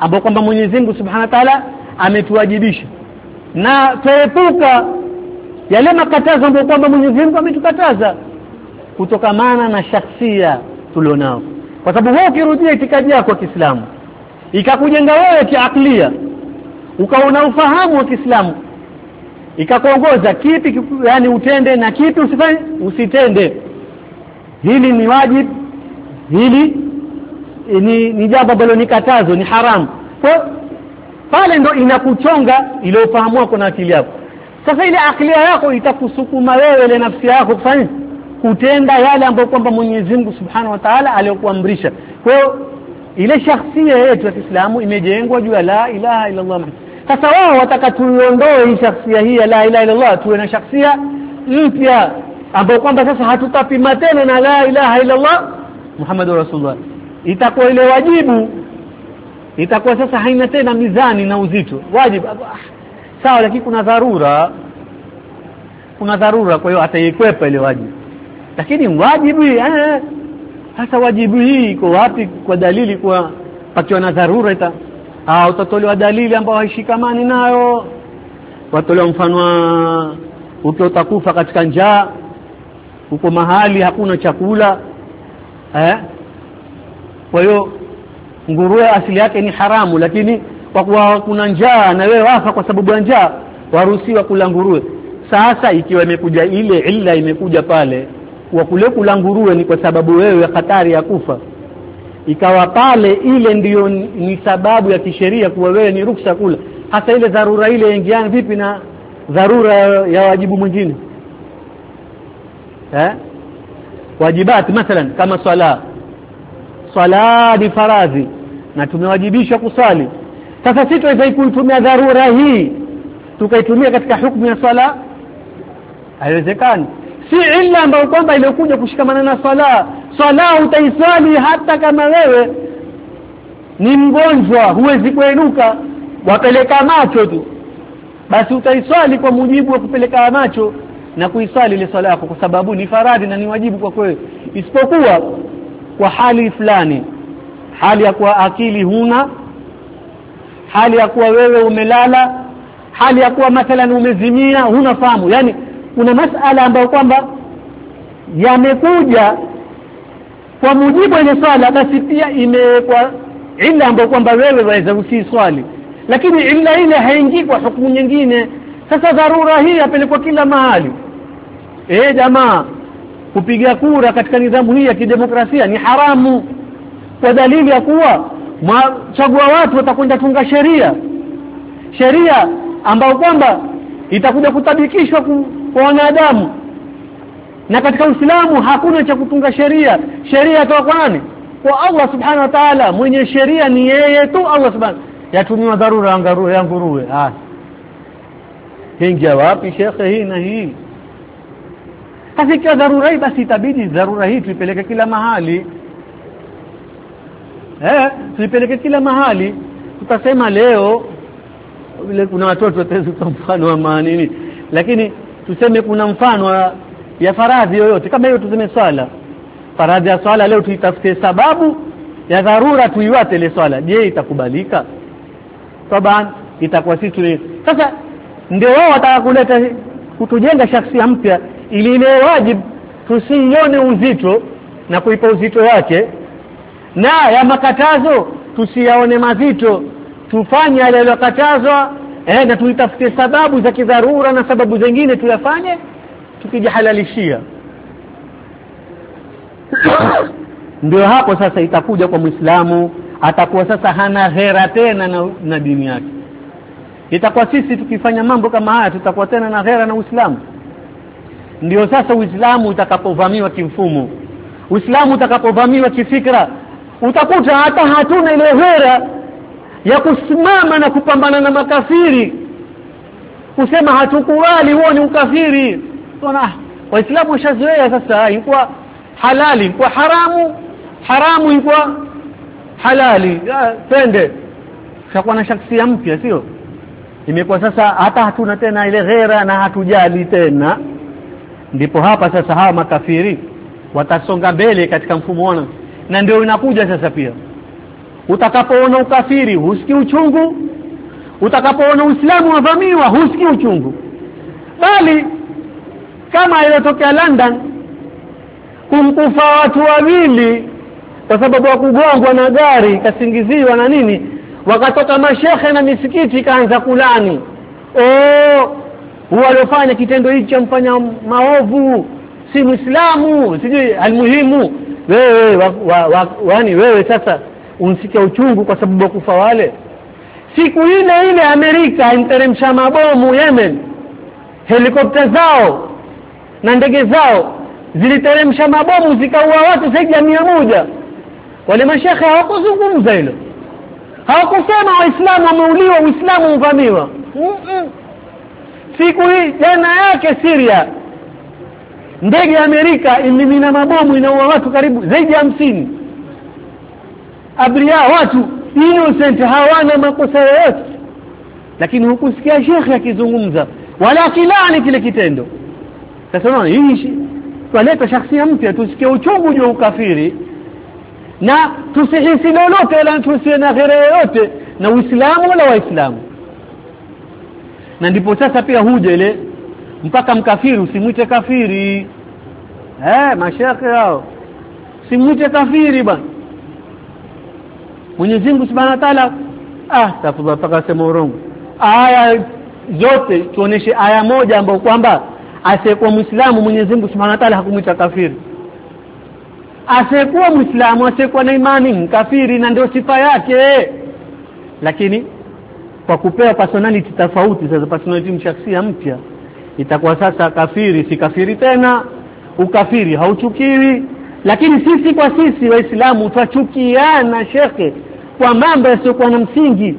ambao kwamba Mwenyezi Mungu Subhanahu wa Ta'ala ametuwajibisha, na tuepuka yale makatazo ambayo kwamba Mwenyezi Mungu ametukataza kutokamana na shakhsia tulionao. Kwa sababu wewe ukirudia itikadi yako ya Kiislamu ikakujenga wewe kiaklia, ukaona ufahamu wa Kiislamu, ikakuongoza kipi yani utende na kipi usifanye usitende, hili ni wajibu, hili ni, ni jambo ambalo ni katazo, ni haramu. Kwa pale ndo inakuchonga ile ufahamu wako na akili yako. Sasa ile akili yako itakusukuma wewe ile nafsi yako kufanya kutenda yale ambayo kwamba Mwenyezi Mungu Subhanahu wa Ta'ala aliyokuamrisha. Kwa hiyo ile shakhsia yetu ya Kiislamu imejengwa juu ya la ilaha illa Allah. Sasa wao wataka tuiondoe hii shakhsia hii ya la ilaha illa Allah, tuwe na shakhsia mpya ambayo kwamba sasa hatutapima tena na la ilaha illa Allah Muhammadur Rasulullah. Itakuwa ile wajibu itakuwa sasa haina tena mizani na uzito. Wajibu sawa, lakini kuna dharura, kuna dharura, kwa hiyo ataikwepa ile wajibu. Lakini wajibu eh sasa wajibu hii iko wapi kwa dalili? Kwa pakiwa na dharura ita au utatolewa dalili ambayo haishikamani nayo. Watolewa mfano ukiwa utakufa katika njaa, uko mahali hakuna chakula eh kwa hiyo nguruwe asili yake ni haramu, lakini kwa kuwa kuna njaa na wewe wafa kwa sababu ya njaa, waruhusiwa kula nguruwe. Sasa ikiwa imekuja ile illa imekuja pale kwa kule kula nguruwe ni kwa sababu wewe hatari ya kufa, ikawa pale ile ndiyo ni sababu ya kisheria kuwa wewe ni ruksa kula, hasa ile dharura ile ingiana vipi na dharura ya wajibu mwingine eh wajibati mathalan kama swala swala ni faradhi na tumewajibishwa kusali. Sasa sisi tuweza kuitumia dharura hii tukaitumia katika hukumu ya swala? Haiwezekani. Si illa ambayo kwamba ilikuja kushikamana na swala. Swala utaiswali hata kama wewe ni mgonjwa, huwezi kuenuka, wapeleka macho tu, basi utaiswali kwa mujibu wa kupeleka macho na kuiswali ile swala yako, kwa sababu ni faradhi na ni wajibu kwa kweli. Isipokuwa kwa hali fulani, hali ya kuwa akili huna, hali ya kuwa wewe umelala, hali ya kuwa mathalan umezimia, huna fahamu. Yani kuna masala ambayo kwamba yamekuja kwa mujibu wa swala, basi pia imewekwa illa ambayo kwamba wewe waweza usiswali, lakini illa ile haingii kwa hukumu nyingine. Sasa dharura hii yapelekwa kila mahali. Eh jamaa, kupiga kura katika nidhamu hii ya kidemokrasia ni haramu, kwa dalili ya kuwa chagua watu watakwenda tunga sheria sheria ambao kwamba itakuja kutabikishwa kwa wanadamu. Na katika Uislamu hakuna cha kutunga sheria. Sheria toka kwa nani? Kwa Allah Subhanahu wa Ta'ala. Mwenye sheria ni yeye tu, Allah Subhanahu. Yatumiwa dharura ya nguruwe. Ah, hingia wapi shekhe hii na hii? Sasa ikiwa dharura hii, basi itabidi dharura hii tuipeleke kila mahali. Eh, tuipeleke kila mahali. Tutasema leo vile kuna watoto wataweza kwa mfano wa maana, lakini tuseme kuna mfano ya faradhi yoyote kama hiyo, tuseme swala, faradhi ya swala leo tuitafute sababu ya dharura tuiwate ile swala. Je, itakubalika? Taban itakuwa sisi tuli. Sasa ndio wao wataka kuleta kutujenga shakhsia mpya, ili ile wajibu tusione uzito na kuipa uzito wake, na ya makatazo tusiyaone mazito, tufanye yale yaliyokatazwa eh na tuitafute sababu za kidharura na sababu zingine tuyafanye tukijihalalishia. Ndio hapo sasa itakuja kwa Muislamu, atakuwa sasa hana ghera tena na, na dini yake. Itakuwa sisi tukifanya mambo kama haya tutakuwa tena na ghera na Uislamu. Ndio sasa Uislamu utakapovamiwa kimfumo, Uislamu utakapovamiwa kifikra, utakuta hata hatuna ile ghera ya kusimama na kupambana na makafiri, kusema hatukubali huo ni ukafiri. Tuna Waislamu washazoea sasa ilikuwa halali kwa haramu, haramu ilikuwa halali, twende. Shakuwa na shakhsia mpya, sio? Imekuwa sasa hata hatuna tena ile ghera na hatujali tena. Ndipo hapa sasa hawa makafiri watasonga mbele katika mfumo wao, na ndio inakuja sasa pia Utakapoona ukafiri husikii uchungu, utakapoona Uislamu wavamiwa husikii uchungu. Bali kama iliyotokea London, kumkufa watu wawili kwa sababu ya kugongwa na gari, kasingiziwa na nini, wakatoka mashehe na misikiti kaanza kulani, oh huwa alofanya kitendo hicho mfanya maovu si Muislamu, sijui almuhimu wewe wa, wa, wa, wani wewe sasa unsikia uchungu kwa sababu ya kufa wale. Siku ile ile Amerika interemsha mabomu Yemen, helikopta zao na ndege zao ziliteremsha mabomu zikaua watu zaidi ya mia moja. Wale mashekhe hawakuzungumza hilo, hawakusema waislamu wameuliwa, uislamu uvamiwa. mm -mm. Siku hii jana yake Syria, ndege ya Amerika ilimina mabomu inaua watu karibu zaidi ya hamsini. Abiria watu innocent, hawana makosa yoyote, lakini hukusikia shekhe akizungumza wala kilani kile kitendo. Sasa unaona hii twaleta shakhsia mpya, tusikie uchungu juu ukafiri na tusihisi lolote wala tusiwe na ghere yoyote na Uislamu wala Waislamu. Na ndipo sasa pia huja ile mpaka mkafiri usimwite kafiri. Eh mashaka yao usimwite kafiri bwana. Mwenyezi Mungu Subhanahu wa Ta'ala ah tafadhali paka sema urongo. Aya zote tuoneshe aya moja ambayo kwamba asiyekuwa Muislamu Mwenyezi Mungu Subhanahu wa Ta'ala hakumuita kafiri. Asiyekuwa Muislamu, asiyekuwa na imani kafiri, na ndio sifa yake. Lakini kwa kupewa personality tofauti, sasa personality mshaksia mpya, itakuwa sasa kafiri si kafiri tena, ukafiri hauchukiwi. Lakini sisi kwa sisi Waislamu twachukiana shekhe kwa mambo yasiyokuwa na msingi.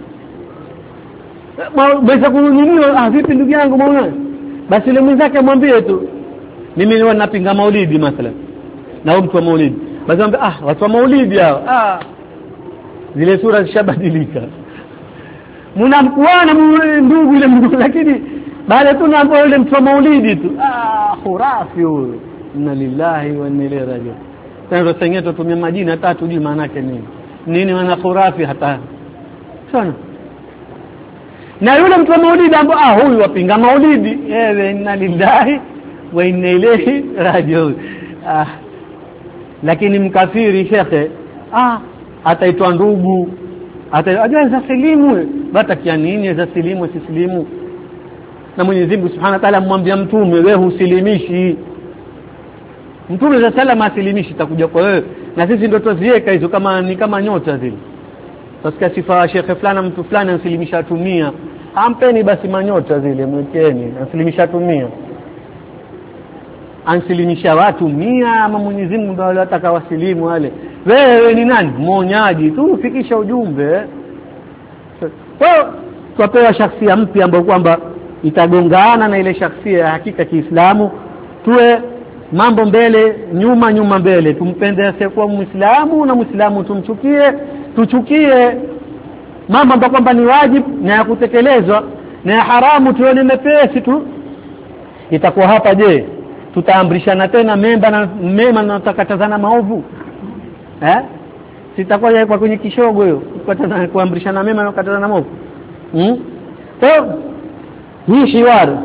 Basi kununua ah vipi ndugu yangu muone, basi ile mwenzake mwambie tu mimi ni napinga maulidi mathalan, na mtu wa maulidi basi mwambie ah watu wa maulidi hao ah zile sura zishabadilika, mnamkuana ndugu ile mtu, lakini baada tu naambiwa ile mtu wa maulidi tu ah khurafi huyo. Inna lillahi wa inna ilaihi raji'un. Tena tusengea tutumia majina hata tujui maana yake nini nini wana khurafi hata sana. Na yule mtu wa maulidi ambaye ah huyu wapinga maulidi, ewe inna lillahi wa inna ilaihi raji'un. Ah lakini mkafiri shekhe ah ataitwa ndugu, atajua za silimu bata kia nini za silimu sisilimu. Na Mwenyezi Mungu Subhanahu wa Ta'ala mwambia mtume wewe usilimishi. Mtume za salama asilimishi takuja kwa wewe, na sisi ndio tuziweka hizo kama ni kama nyota zile. Sasa sifa shekhe fulani mtu fulani ansilimisha tumia, ampeni basi manyota zile mwekeni, ansilimisha tumia. Ansilimisha watu mia ama Mwenyezi Mungu ndio anataka wasilimu wale. Wewe ni nani? Mwonyaji tu, fikisha ujumbe. Kwa tupewa shakhsia mpya ambayo kwamba itagongana na ile shakhsia ya hakika Kiislamu. Tuwe mambo mbele nyuma nyuma mbele, tumpende asiyekuwa Muislamu na Muislamu tumchukie, tuchukie mambo ambayo kwamba ni wajibu na ya kutekelezwa, na ya haramu tuone mepesi tu. Itakuwa hapa je, tutaamrishana tena mema na mema na tutakatazana maovu? Eh? Sitakuwa kwa kwenye kishogo hiyo, kukatazana kuamrishana mema na kukatazana maovu. Mm? So, hii hiwari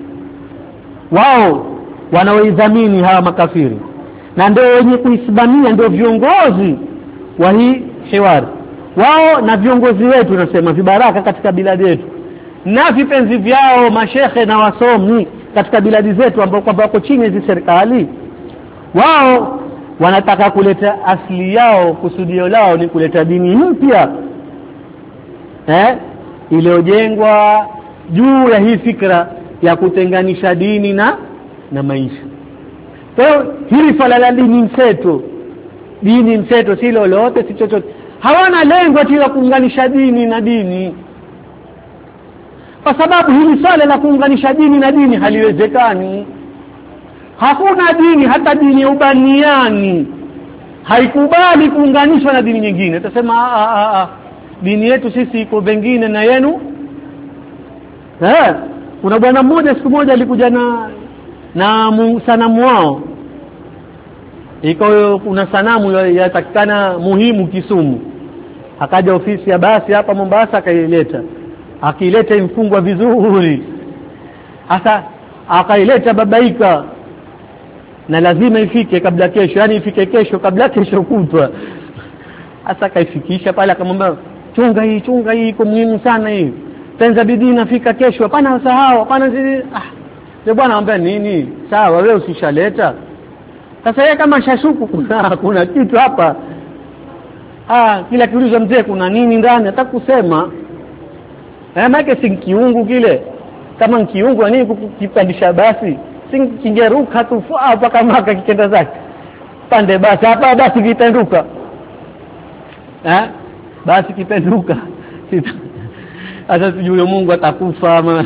wao wanaoidhamini hawa makafiri na ndio wenye kuisimamia, ndio viongozi wa hii hiwari. Wao na viongozi wetu nasema vibaraka katika biladi yetu na vipenzi vyao mashehe na wasomi katika biladi zetu ambao kwamba wako chini ya serikali, wao wanataka kuleta asili yao, kusudio lao ni kuleta dini mpya eh iliyojengwa juu ya hii fikra ya kutenganisha dini na na maisha. Kwa hiyo hili swala la dini mseto, dini mseto si lolote si chochote. Hawana lengo ati la kuunganisha dini na dini, kwa sababu hili swala la kuunganisha dini na dini haliwezekani. Hakuna dini, hata dini ya ubaniani haikubali kuunganishwa na dini nyingine. Utasema a a a dini yetu sisi iko vingine na yenu. Eh, kuna bwana mmoja siku moja alikuja na na sanamu wao. Iko kuna sanamu yatakikana muhimu Kisumu. akaja ofisi ya basi hapa Mombasa akaileta, akileta imfungwa vizuri. Sasa akaileta babaika na lazima ifike kabla kesho, yani ifike kesho kabla kesho kutwa. Sasa kaifikisha pale, akamwambia chunga hii chunga hii iko muhimu sana hii, tenza bidii nafika kesho, hapana usahau, hapana zi... ah ndio bwana anambia nini, sawa wewe usishaleta. Sasa yeye kama shashuku kuna kuna kitu hapa, ah kila kiulizo mzee kuna nini ndani hata kusema eh, maana si kiungu kile, kama kiungu nini kukipandisha basi si kingeruka tu hapa kama kikenda zake pande basi hapa basi kitenduka eh basi kipenduka. Sasa sijui Mungu atakufa ama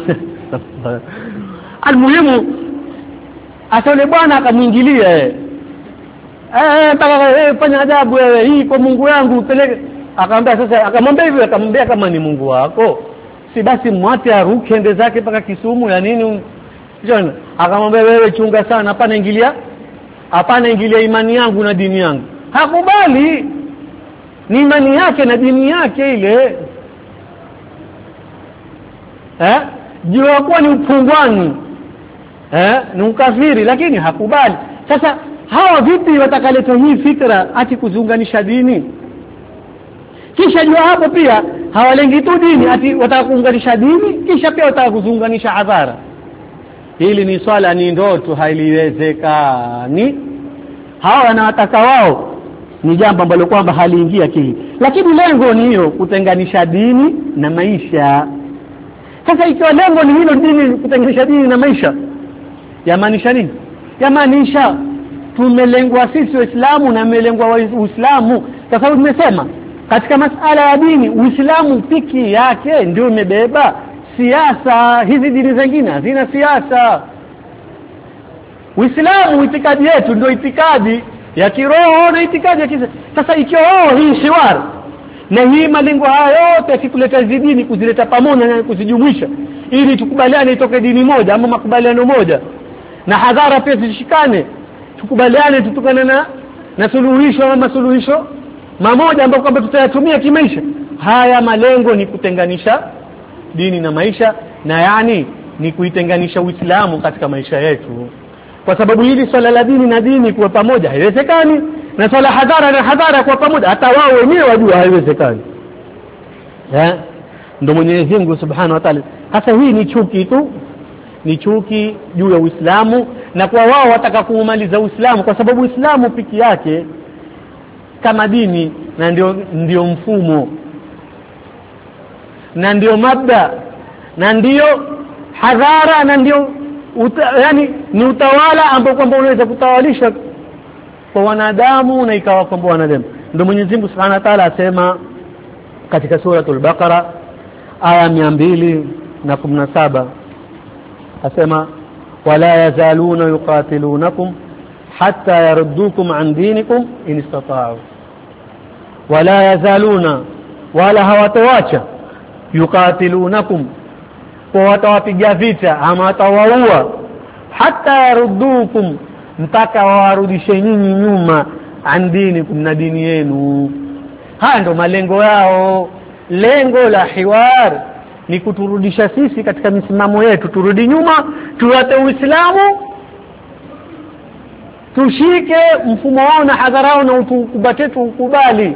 almuhimu. Hata yule bwana akamuingilia eh eh mpaka fanya adabu wewe hii kwa Mungu yangu upeleke. Akamwambia sasa, akamwambia hivyo, akamwambia kama ni Mungu wako si basi mwate aruke ende zake mpaka Kisumu ya nini. John akamwambia wewe chunga sana, hapana ingilia, hapana ingilia imani yangu na dini yangu. Hakubali, ni imani yake na dini yake ile eh jua kuwa ni upungwani eh ni ukafiri, lakini hakubali. Sasa hawa vipi watakaleta hii fikra ati kuziunganisha dini? Kisha jua hapo pia hawalengi tu dini ati watakuunganisha dini, kisha pia watakuziunganisha hadhara. Hili ni swala, ni ndoto, haliwezekani. Hawa wanataka wao ni jambo ambalo kwamba haliingia akili, lakini lengo ni hiyo, kutenganisha dini na maisha. Sasa ikiwa lengo ni hilo, dini kutenganisha dini na maisha, yamaanisha nini? Yamaanisha tumelengwa sisi Waislamu na melengwa Uislamu, kwa sababu tumesema katika masala ya dini Uislamu piki yake ndio umebeba siasa. Hizi dini zingine hazina siasa. Uislamu itikadi yetu ndio itikadi ya kiroho na itikadi ya kisa. Sasa ikiwa wao hii shiwar na hii malengo haya yote yakikuleta dini, kuzileta pamoja na kuzijumuisha ili tukubaliane itoke dini moja ama makubaliano moja, na hadhara pia zishikane, tukubaliane tutokana na na suluhisho ama suluhisho mamoja ambapo kwamba tutayatumia kimaisha. Haya malengo ni kutenganisha dini na maisha, na yani ni kuitenganisha Uislamu katika maisha yetu. Kwa sababu hili swala la dini na dini kuwa pamoja haiwezekani, na swala hadhara na hadhara kwa pamoja hata wao wenyewe wajua haiwezekani. Eh ndio Mwenyezi Mungu Subhanahu wa Ta'ala. Hasa hii ni chuki tu, ni chuki juu ya Uislamu, na kwa wao wataka kuumaliza Uislamu, kwa sababu Uislamu piki yake kama dini na ndio ndio mfumo na ndio mabda na ndio hadhara na ndio uta, yani ni utawala ambao kwamba unaweza kutawalisha kwa wanadamu na ikawa kwamba wanadamu. Ndio Mwenyezi Mungu Subhanahu wa Ta'ala asema katika suratul Baqara aya mia mbili na kumi na saba, asema wala yazaluna yuqatilunakum hatta yaruddukum an dinikum in istata'u. Wala yazaluna, wala hawatawacha, yuqatilunakum, kwa watawapiga vita ama watawaua, hatta yaruddukum, mpaka warudishe nyinyi nyuma, an dinikum, na dini yenu. Haya ndio malengo yao. Lengo la hiwar ni kuturudisha sisi katika misimamo yetu, turudi nyuma, tuwate Uislamu, tushike mfumo wao na hadharao, na utukubate tukubali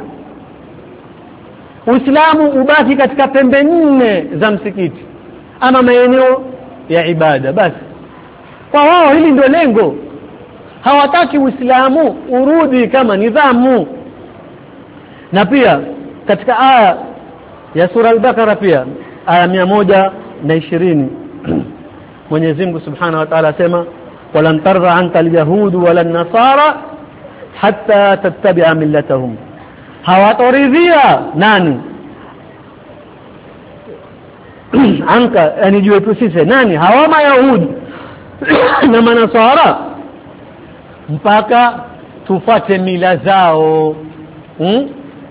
Uislamu ubaki katika pembe nne za msikiti ama maeneo ya ibada. Basi kwa wao hili ndio lengo. Hawataki Uislamu urudi kama nidhamu. Na pia katika aya ya sura al-Baqara pia aya mia moja na ishirini Mwenyezi Mungu Subhanahu wa Ta'ala asema walan tarda anka al-yahudu wala an-nasara hatta tattabi'a millatahum. Hawatoridhia nani anka, yani juu yetu sisi nani? Hawa Mayahudi na Manasara, mpaka tufate mila zao. hmm?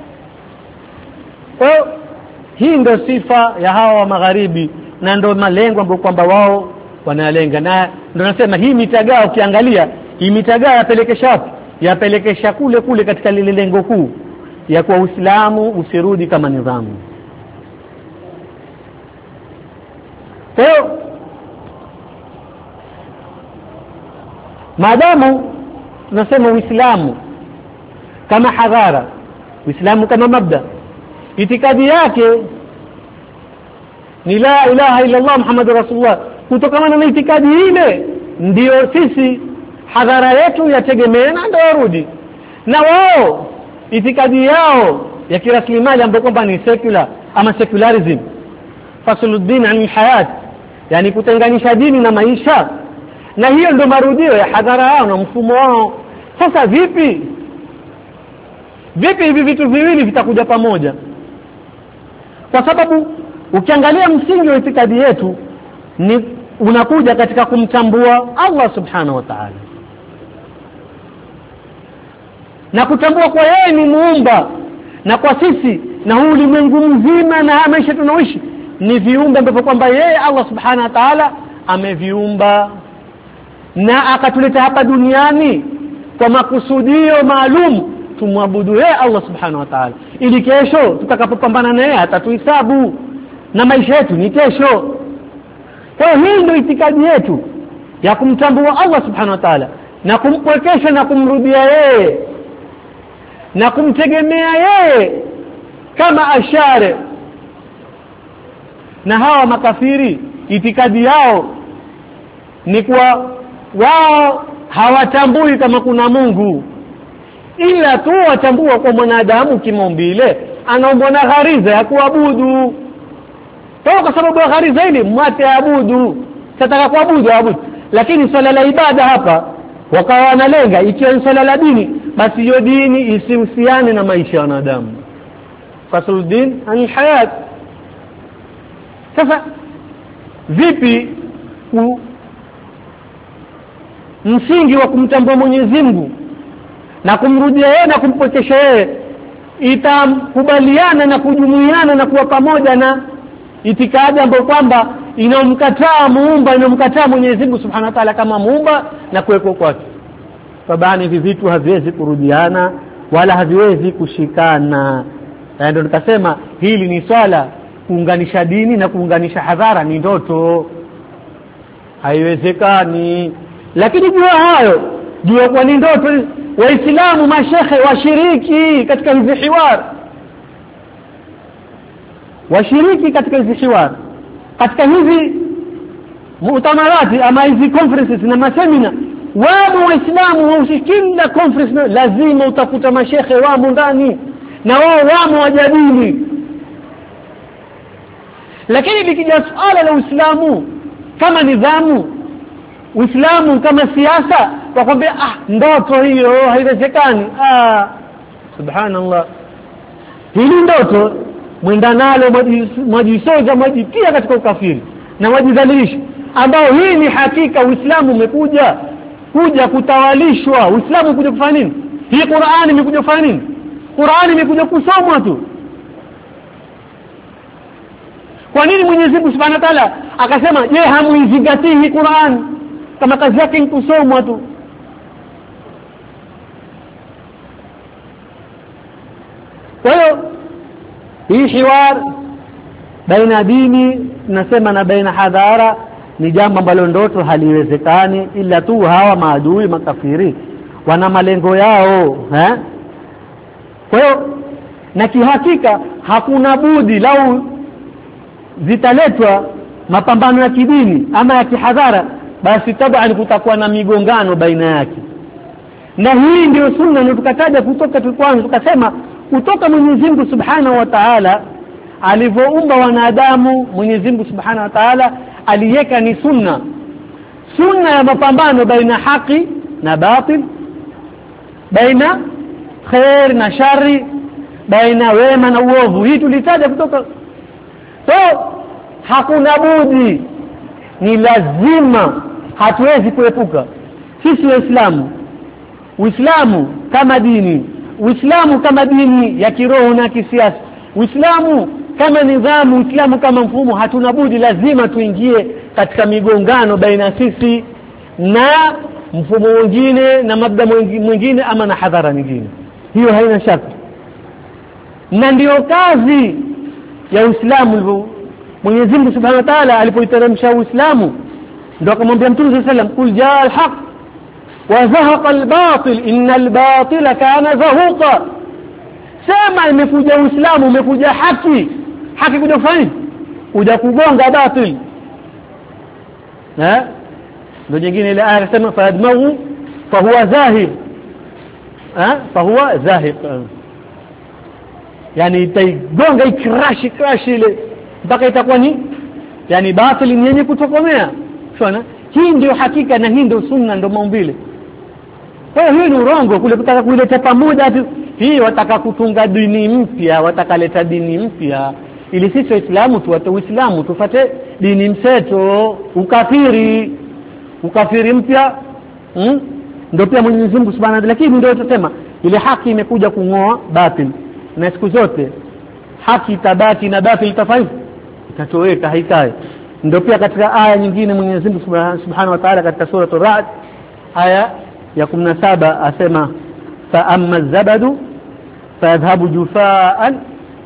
Kwa hii ndio sifa ya hawa wa magharibi, na ndio malengo ambayo kwamba wao wanalenga. Na ndio nasema hii mitagaa, ukiangalia hii mitagaa yapelekesha wapi? Yapelekesha kule kule katika lile lengo kuu ya kwa Uislamu usirudi kama nidhamu. Kwa hiyo maadamu tunasema Uislamu kama hadhara, Uislamu kama mabda, itikadi yake ni la ilaha illa Allah Muhammadur Rasulullah, kutokana na itikadi ile ndio sisi hadhara yetu yategemeana ndio warudi. Na wao itikadi yao ya kiraslimali ambayo kwamba ni secular ama secularism, fasuluddin anil hayat, yani kutenganisha dini na maisha, na hiyo ndio marudio ya hadhara yao na mfumo wao. Sasa vipi vipi hivi vitu viwili vitakuja pamoja? Kwa sababu ukiangalia msingi wa itikadi yetu ni unakuja katika kumtambua Allah subhanahu wa ta'ala, na kutambua kwa yeye ni muumba, na kwa sisi na huu ulimwengu mzima na maisha tunaoishi ni viumbe ambavyo kwamba yeye Allah subhanahu wa ta'ala ameviumba na akatuleta hapa duniani kwa makusudio maalum tumwabudu yeye Allah subhanahu wa ta'ala, ili kesho tutakapopambana naye atatuhesabu na maisha yetu ni kesho. Kwa hiyo ndio itikadi yetu ya kumtambua Allah subhanahu wa ta'ala na kumpwekesha na kumrudia yeye na kumtegemea yeye kama ashare. Na hawa makafiri itikadi yao ni kwa wao hawatambui kama kuna Mungu, ila tu watambua kwa mwanadamu kimaumbile anaombwa na ghariza ya kuabudu. Kwa sababu ya ghariza ile mwate abudu, tataka kuabudu abudu. Lakini swala la ibada hapa wakawa wanalenga ikiwa ni swala la dini, basi hiyo dini isihusiane na maisha ya wanadamu, fasuluddin anil hayat. Sasa vipi ku msingi wa kumtambua Mwenyezi Mungu na kumrudia yeye na kumpokesha yeye itakubaliana na kujumuiana na kuwa pamoja na itikadi ambayo kwamba inomkataa muumba, inomkataa Mwenyezi Mungu Subhanahu wa Ta'ala kama muumba na kuweko kwake? Sababu hivi vitu haviwezi kurudiana wala haviwezi kushikana. Na ndio nikasema hili ni swala kuunganisha dini na kuunganisha hadhara ni ndoto, haiwezekani. Lakini jua hayo, jua kwa ni ndoto, Waislamu mashekhe washiriki katika hizi hiwar, washiriki katika hizi hiwar, katika hizi mutamarati ama hizi conferences na masemina. Wao Waislamu waushikila conference lazima utakuta mashekhe wamo ndani na wao wamo wajadili. Lakini likija suala la Uislamu kama nidhamu, Uislamu kama siasa, wakwambia ah ndoto hiyo haiwezekani. Ah subhanallah, hili ndoto mwenda nalo mwajisoza mwajitia katika ukafiri na mwajidhalilisha, ambao hii ni hakika. Uislamu umekuja kuja kutawalishwa. Uislamu kuja kufanya nini? Hii Qur'ani imekuja kufanya nini? Qur'ani imekuja kusomwa tu. Kwa nini Mwenyezi Mungu Subhanahu wa Ta'ala akasema je, hamuizingatii hii Qur'ani kama kazi yake ni kusomwa tu? Kwa hiyo hii hiwar baina dini nasema na baina hadhara ni jambo ambalo ndoto haliwezekani, ila tu hawa maadui makafiri wana malengo yao, eh? Kwa hiyo na kihakika hakuna budi lau zitaletwa mapambano ya kidini ama ya kihadhara, basi tabani kutakuwa na migongano baina yake. Na hii ndio sunna ndio tukataja kutoka kwanza, tukasema kutoka Mwenyezi Mungu Subhanahu wa Ta'ala alivyoumba wanadamu. Mwenyezi Mungu Subhanahu wa Ta'ala aliweka ni sunna, sunna ya mapambano baina haki na batil, baina khair na shari, baina wema na uovu. Hii tulitaja kutoka. So hakuna budi, ni lazima, hatuwezi kuepuka sisi Waislamu, Uislamu kama dini, Uislamu kama dini ya kiroho na kisiasa, Uislamu kama nidhamu, Uislamu kama mfumo, hatuna budi lazima tuingie katika migongano baina sisi na mfumo mwingine na mabda mwingine ama na hadhara nyingine. Hiyo haina shaka. na ndio kazi ya Uislamu. Mwenyezi Mungu Subhanahu wa Ta'ala alipoiteremsha Uislamu ndio akamwambia Mtume sallallahu alayhi wasallam, kul jaa al-haq wa zahaqa al-batil innal batila kana zahuqa. Sema imekuja Uislamu, umekuja haki. Haki kuja kufanya kuja kugonga batil. Eh? Ndio nyingine ile aya inasema fadmahu fa huwa zahir. Eh? Fa huwa zahir. Yani itaigonga ikrashi crash ile mpaka itakuwa ni yani batil ni yenye kutokomea. Unaona? Hii ndio hakika na hii ndio sunna, ndio maumbile. Kwa hiyo hii ni urongo kule kutaka kuileta pamoja ati hii wataka kutunga dini mpya, watakaleta dini mpya ili sisi Waislamu tuwate Uislamu tufate dini mseto, ukafiri ukafiri mpya. Hmm? Ndio pia Mwenyezi Mungu Subhanahu wa Ta'ala, lakini ndio tutasema ile haki imekuja kungoa batil, na siku zote haki tabaki na batil itafanya itatoweka, haikai. Ndio pia katika aya nyingine Mwenyezi Mungu Subhanahu wa Ta'ala katika sura Ar-Ra'd aya ya kumi na saba asema fa amma az-zabadu fayadhhabu jufaan,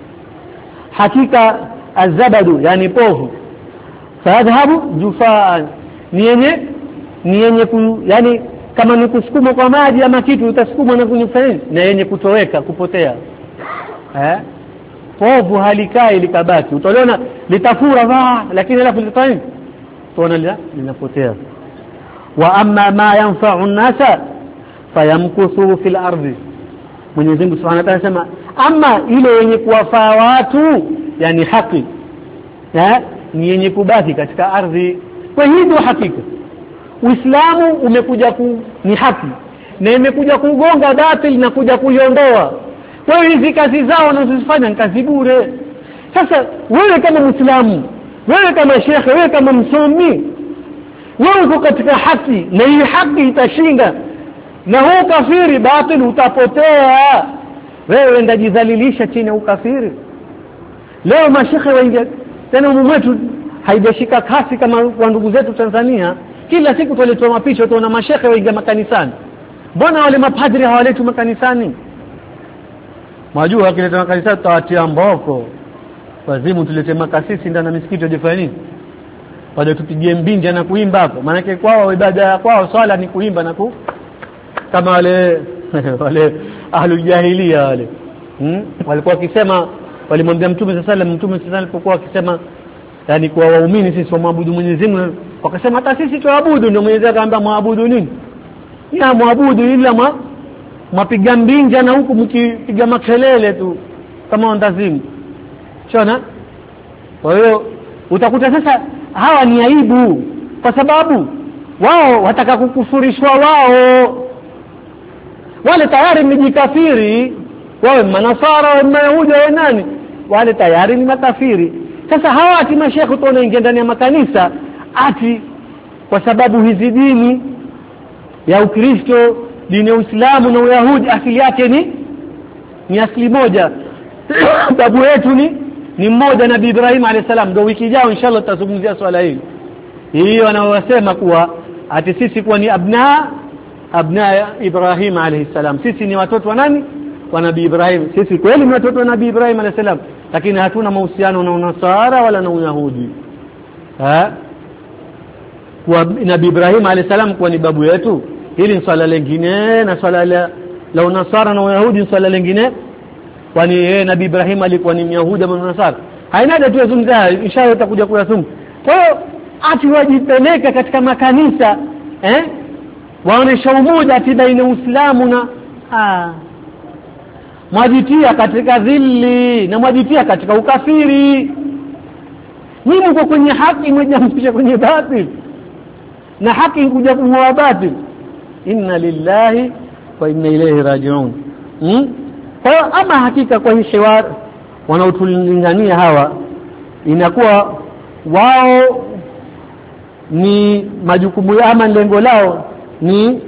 hakika az-zabadu yani povu, fayadhhabu jufaan ni yenye ni yenye ku, yani kama ni kusukuma kwa maji ama kitu utasukuma na kunyufanya na yenye kutoweka kupotea. Eh, povu halikai likabaki, utaliona litafura va, lakini alafu litafanya tuona linapotea. Wa amma ma yanfa'u an-nasa fayamkuthu fil ardi. Mwenyezi Mungu Subhanahu wa Ta'ala anasema ama ile yenye kuwafaa watu yani haki, eh, ni yenye kubaki katika ardhi. Kwa hiyo ndio hakika Uislamu umekuja ku ni haki na imekuja kugonga batil na kuja kuiondoa. Kwa hiyo hizi kazi zao wanazozifanya ni kazi bure. Sasa wewe kama Muislamu, wewe kama shekhe, wewe kama msomi, wewe uko katika haki na hii haki itashinda, na huu kafiri batil utapotea. Wewe ndajidhalilisha chini ya ukafiri. Leo mashekhe wengi tena umumu wetu haijashika kasi kama kwa ndugu zetu Tanzania. Kila siku tuletwa mapicha tuona mashekhe wengi makanisani. Mbona wale mapadri hawaletu makanisani? Mwajua wakileta makanisani tutawatia mboko. Wazimu tulete makasisi ndani ya misikiti wajifanye nini? Waje tupigie mbinja na kuimba hapo. Maana yake kwao ibada kwao swala ni kuimba na ku kama wale wale ahlul jahiliya wale. Hmm? Walikuwa wakisema, walimwambia Mtume sallallahu alayhi wasallam, Mtume sallallahu alipokuwa akisema yani kwa waumini sisi waabudu Mwenyezi Mungu, wakasema hata sisi tuabudu. Ndio Mwenyezi akaambia muabudu nini? Ni muabudu ila ma mapiga mbinja na huku mkipiga makelele tu kama ndazimu. Shona? Kwa hiyo utakuta sasa hawa ni aibu, kwa sababu wao wataka kukufurishwa wao. Wale tayari mjikafiri, wao manasara wa mayahudi wa nani? Wale tayari ni makafiri. Sasa hawa ati mashekhe tuone ingia ndani ya makanisa ati kwa sababu hizi dini ya Ukristo, dini ya Uislamu na Uyahudi asili yake ni ni asili moja. Babu wetu ni ni mmoja, Nabii Ibrahim alayhi salam. Ndio wiki ijayo inshallah tutazungumzia swala hili. Hiyo anaowasema kuwa ati sisi kuwa ni abna abna Ibrahim alayhi salam. Sisi ni watoto wa nani? Wa Nabii Ibrahim. Sisi kweli ni watoto wa Nabii Ibrahim alayhi salam, lakini hatuna mahusiano na Unasara wala na Uyahudi. Ha? Kwa Nabii Ibrahim alayhi salam kuwa ni babu yetu, hili ni swala lingine, na swala la, la Unasara na Uyahudi ni swala lingine. Kwani yeye Nabii Ibrahim alikuwa ni Myahudi ama Mnasara? Haina haja tuwazungumza, inshallah tutakuja kuyasoma. Kwa hiyo ati wajipeleka katika makanisa eh waonesha umoja ati baina Uislamu na ah mwajitia katika dhilli na mwajitia katika ukafiri. Nyinyi mko kwenye haki, mjampisha kwenye batil, na haki kuja kumwa batil. Inna lillahi wa inna ilayhi raji'un. Hmm? Kwa ama hakika kwa hii hiwar wanaotulingania hawa inakuwa wao ni majukumu ya ama lengo lao ni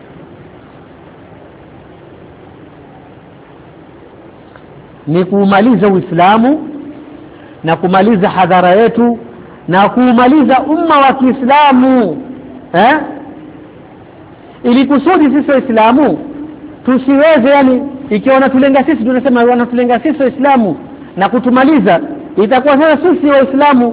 ni kumaliza Uislamu na kumaliza hadhara yetu na kumaliza umma wa Kiislamu, eh ili kusudi sisi Waislamu tusiweze yani ikiwa wanatulenga sisi, tunasema wanatulenga sisi Waislamu na kutumaliza, itakuwa sasa sisi Waislamu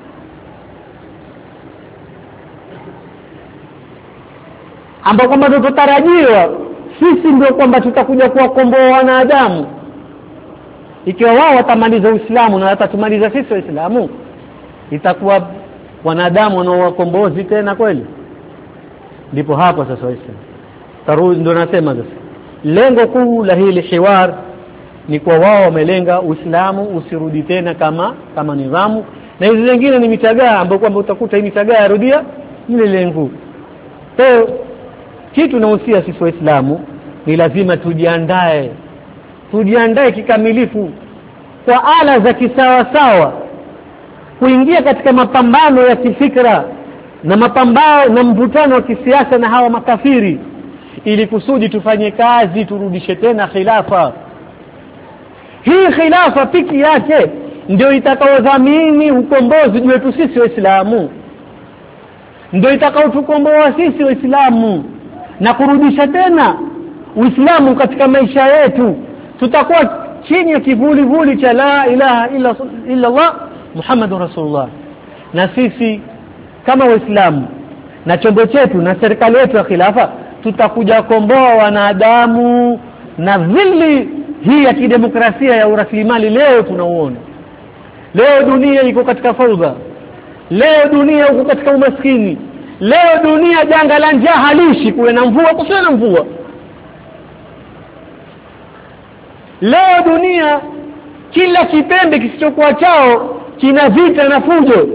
ambao kwamba tutarajiwa sisi ndio kwamba tutakuja kuwakomboa wanadamu. Ikiwa wao watamaliza Uislamu na watatumaliza sisi Waislamu, itakuwa wanadamu wanaowakombozi tena kweli? Ndipo hapo sasa Waislamu tarudi, ndio nasema sasa lengo kuu la hili hiwar ni kwa wao wamelenga Uislamu usirudi tena kama kama nidhamu, na hizo zingine ni mitagaa ambapo kwamba utakuta hii mitagaa yarudia ile lengo. Kwa kitu nahusia sisi Waislamu ni lazima tujiandae tujiandae kikamilifu kwa ala za kisawa sawa kuingia katika mapambano ya kifikra na mapambano na mvutano wa kisiasa na hawa makafiri, ili kusudi tufanye kazi turudishe tena khilafa. Hii khilafa piki yake ndio itakaodhamini ukombozi wetu sisi Waislamu, ndio itakaotukomboa sisi Waislamu na kurudisha tena Uislamu katika maisha yetu. Tutakuwa chini ya kivuli vuli cha la ilaha illa illa Allah Muhammadur Rasulullah, na sisi kama Waislamu na chombo chetu na serikali yetu ya khilafa tutakuja komboa wanadamu na dhili hii ya kidemokrasia ya uraslimali. Leo tunauona, leo dunia iko katika fauda, leo dunia iko katika umaskini, leo dunia janga la njaa halishi, kuwe na mvua kusiwe na mvua. Leo dunia kila kipembe kisichokuwa chao kina vita na fujo,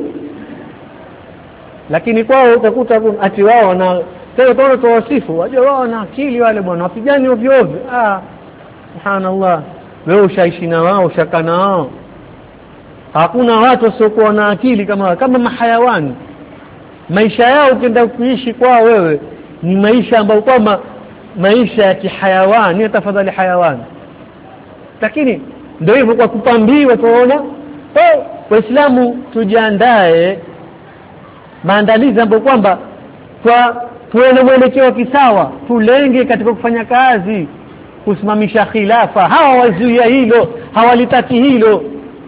lakini kwao utakuta ati wao na sasa tunaona tuwasifu, wajua wao na akili wale bwana, wapigani ovyo ovyo. Ah, subhanallah, wewe ushaishi na wao, ushaka na wao. Hakuna watu wasiokuwa na akili kama kama mahayawani. Maisha yao ukienda kuishi kwao wewe ni maisha ambayo kwamba maisha ya kihayawani, tafadhali hayawani. Lakini ndio hivyo kwa kupambiwa tunaona. Eh, Waislamu tujiandae maandalizi ambayo kwamba kwa tuone mwelekeo wa kisawa, tulenge katika kufanya kazi kusimamisha khilafa. Hawa wazuia hilo, hawalitaki hilo.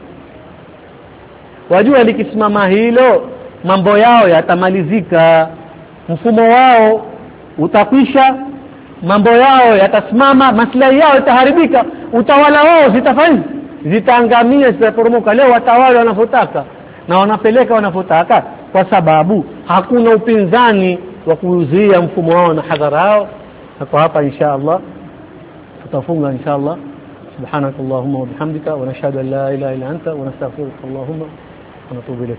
Wajua likisimama hilo mambo yao yatamalizika, mfumo wao utakwisha, mambo yao yatasimama, maslahi yao yataharibika, utawala wao zitafanya zitaangamia, zitaporomoka. Leo watawala wanapotaka na wanapeleka wanapotaka, kwa sababu hakuna upinzani wa kuzuia mfumo wao na hadhara yao. Na kwa hapa insha Allah tutafunga insha Allah. Subhanakallahumma wa bihamdika wa nashhadu an la ilaha illa anta wa nastaghfiruka Allahumma wa natubu ilayk.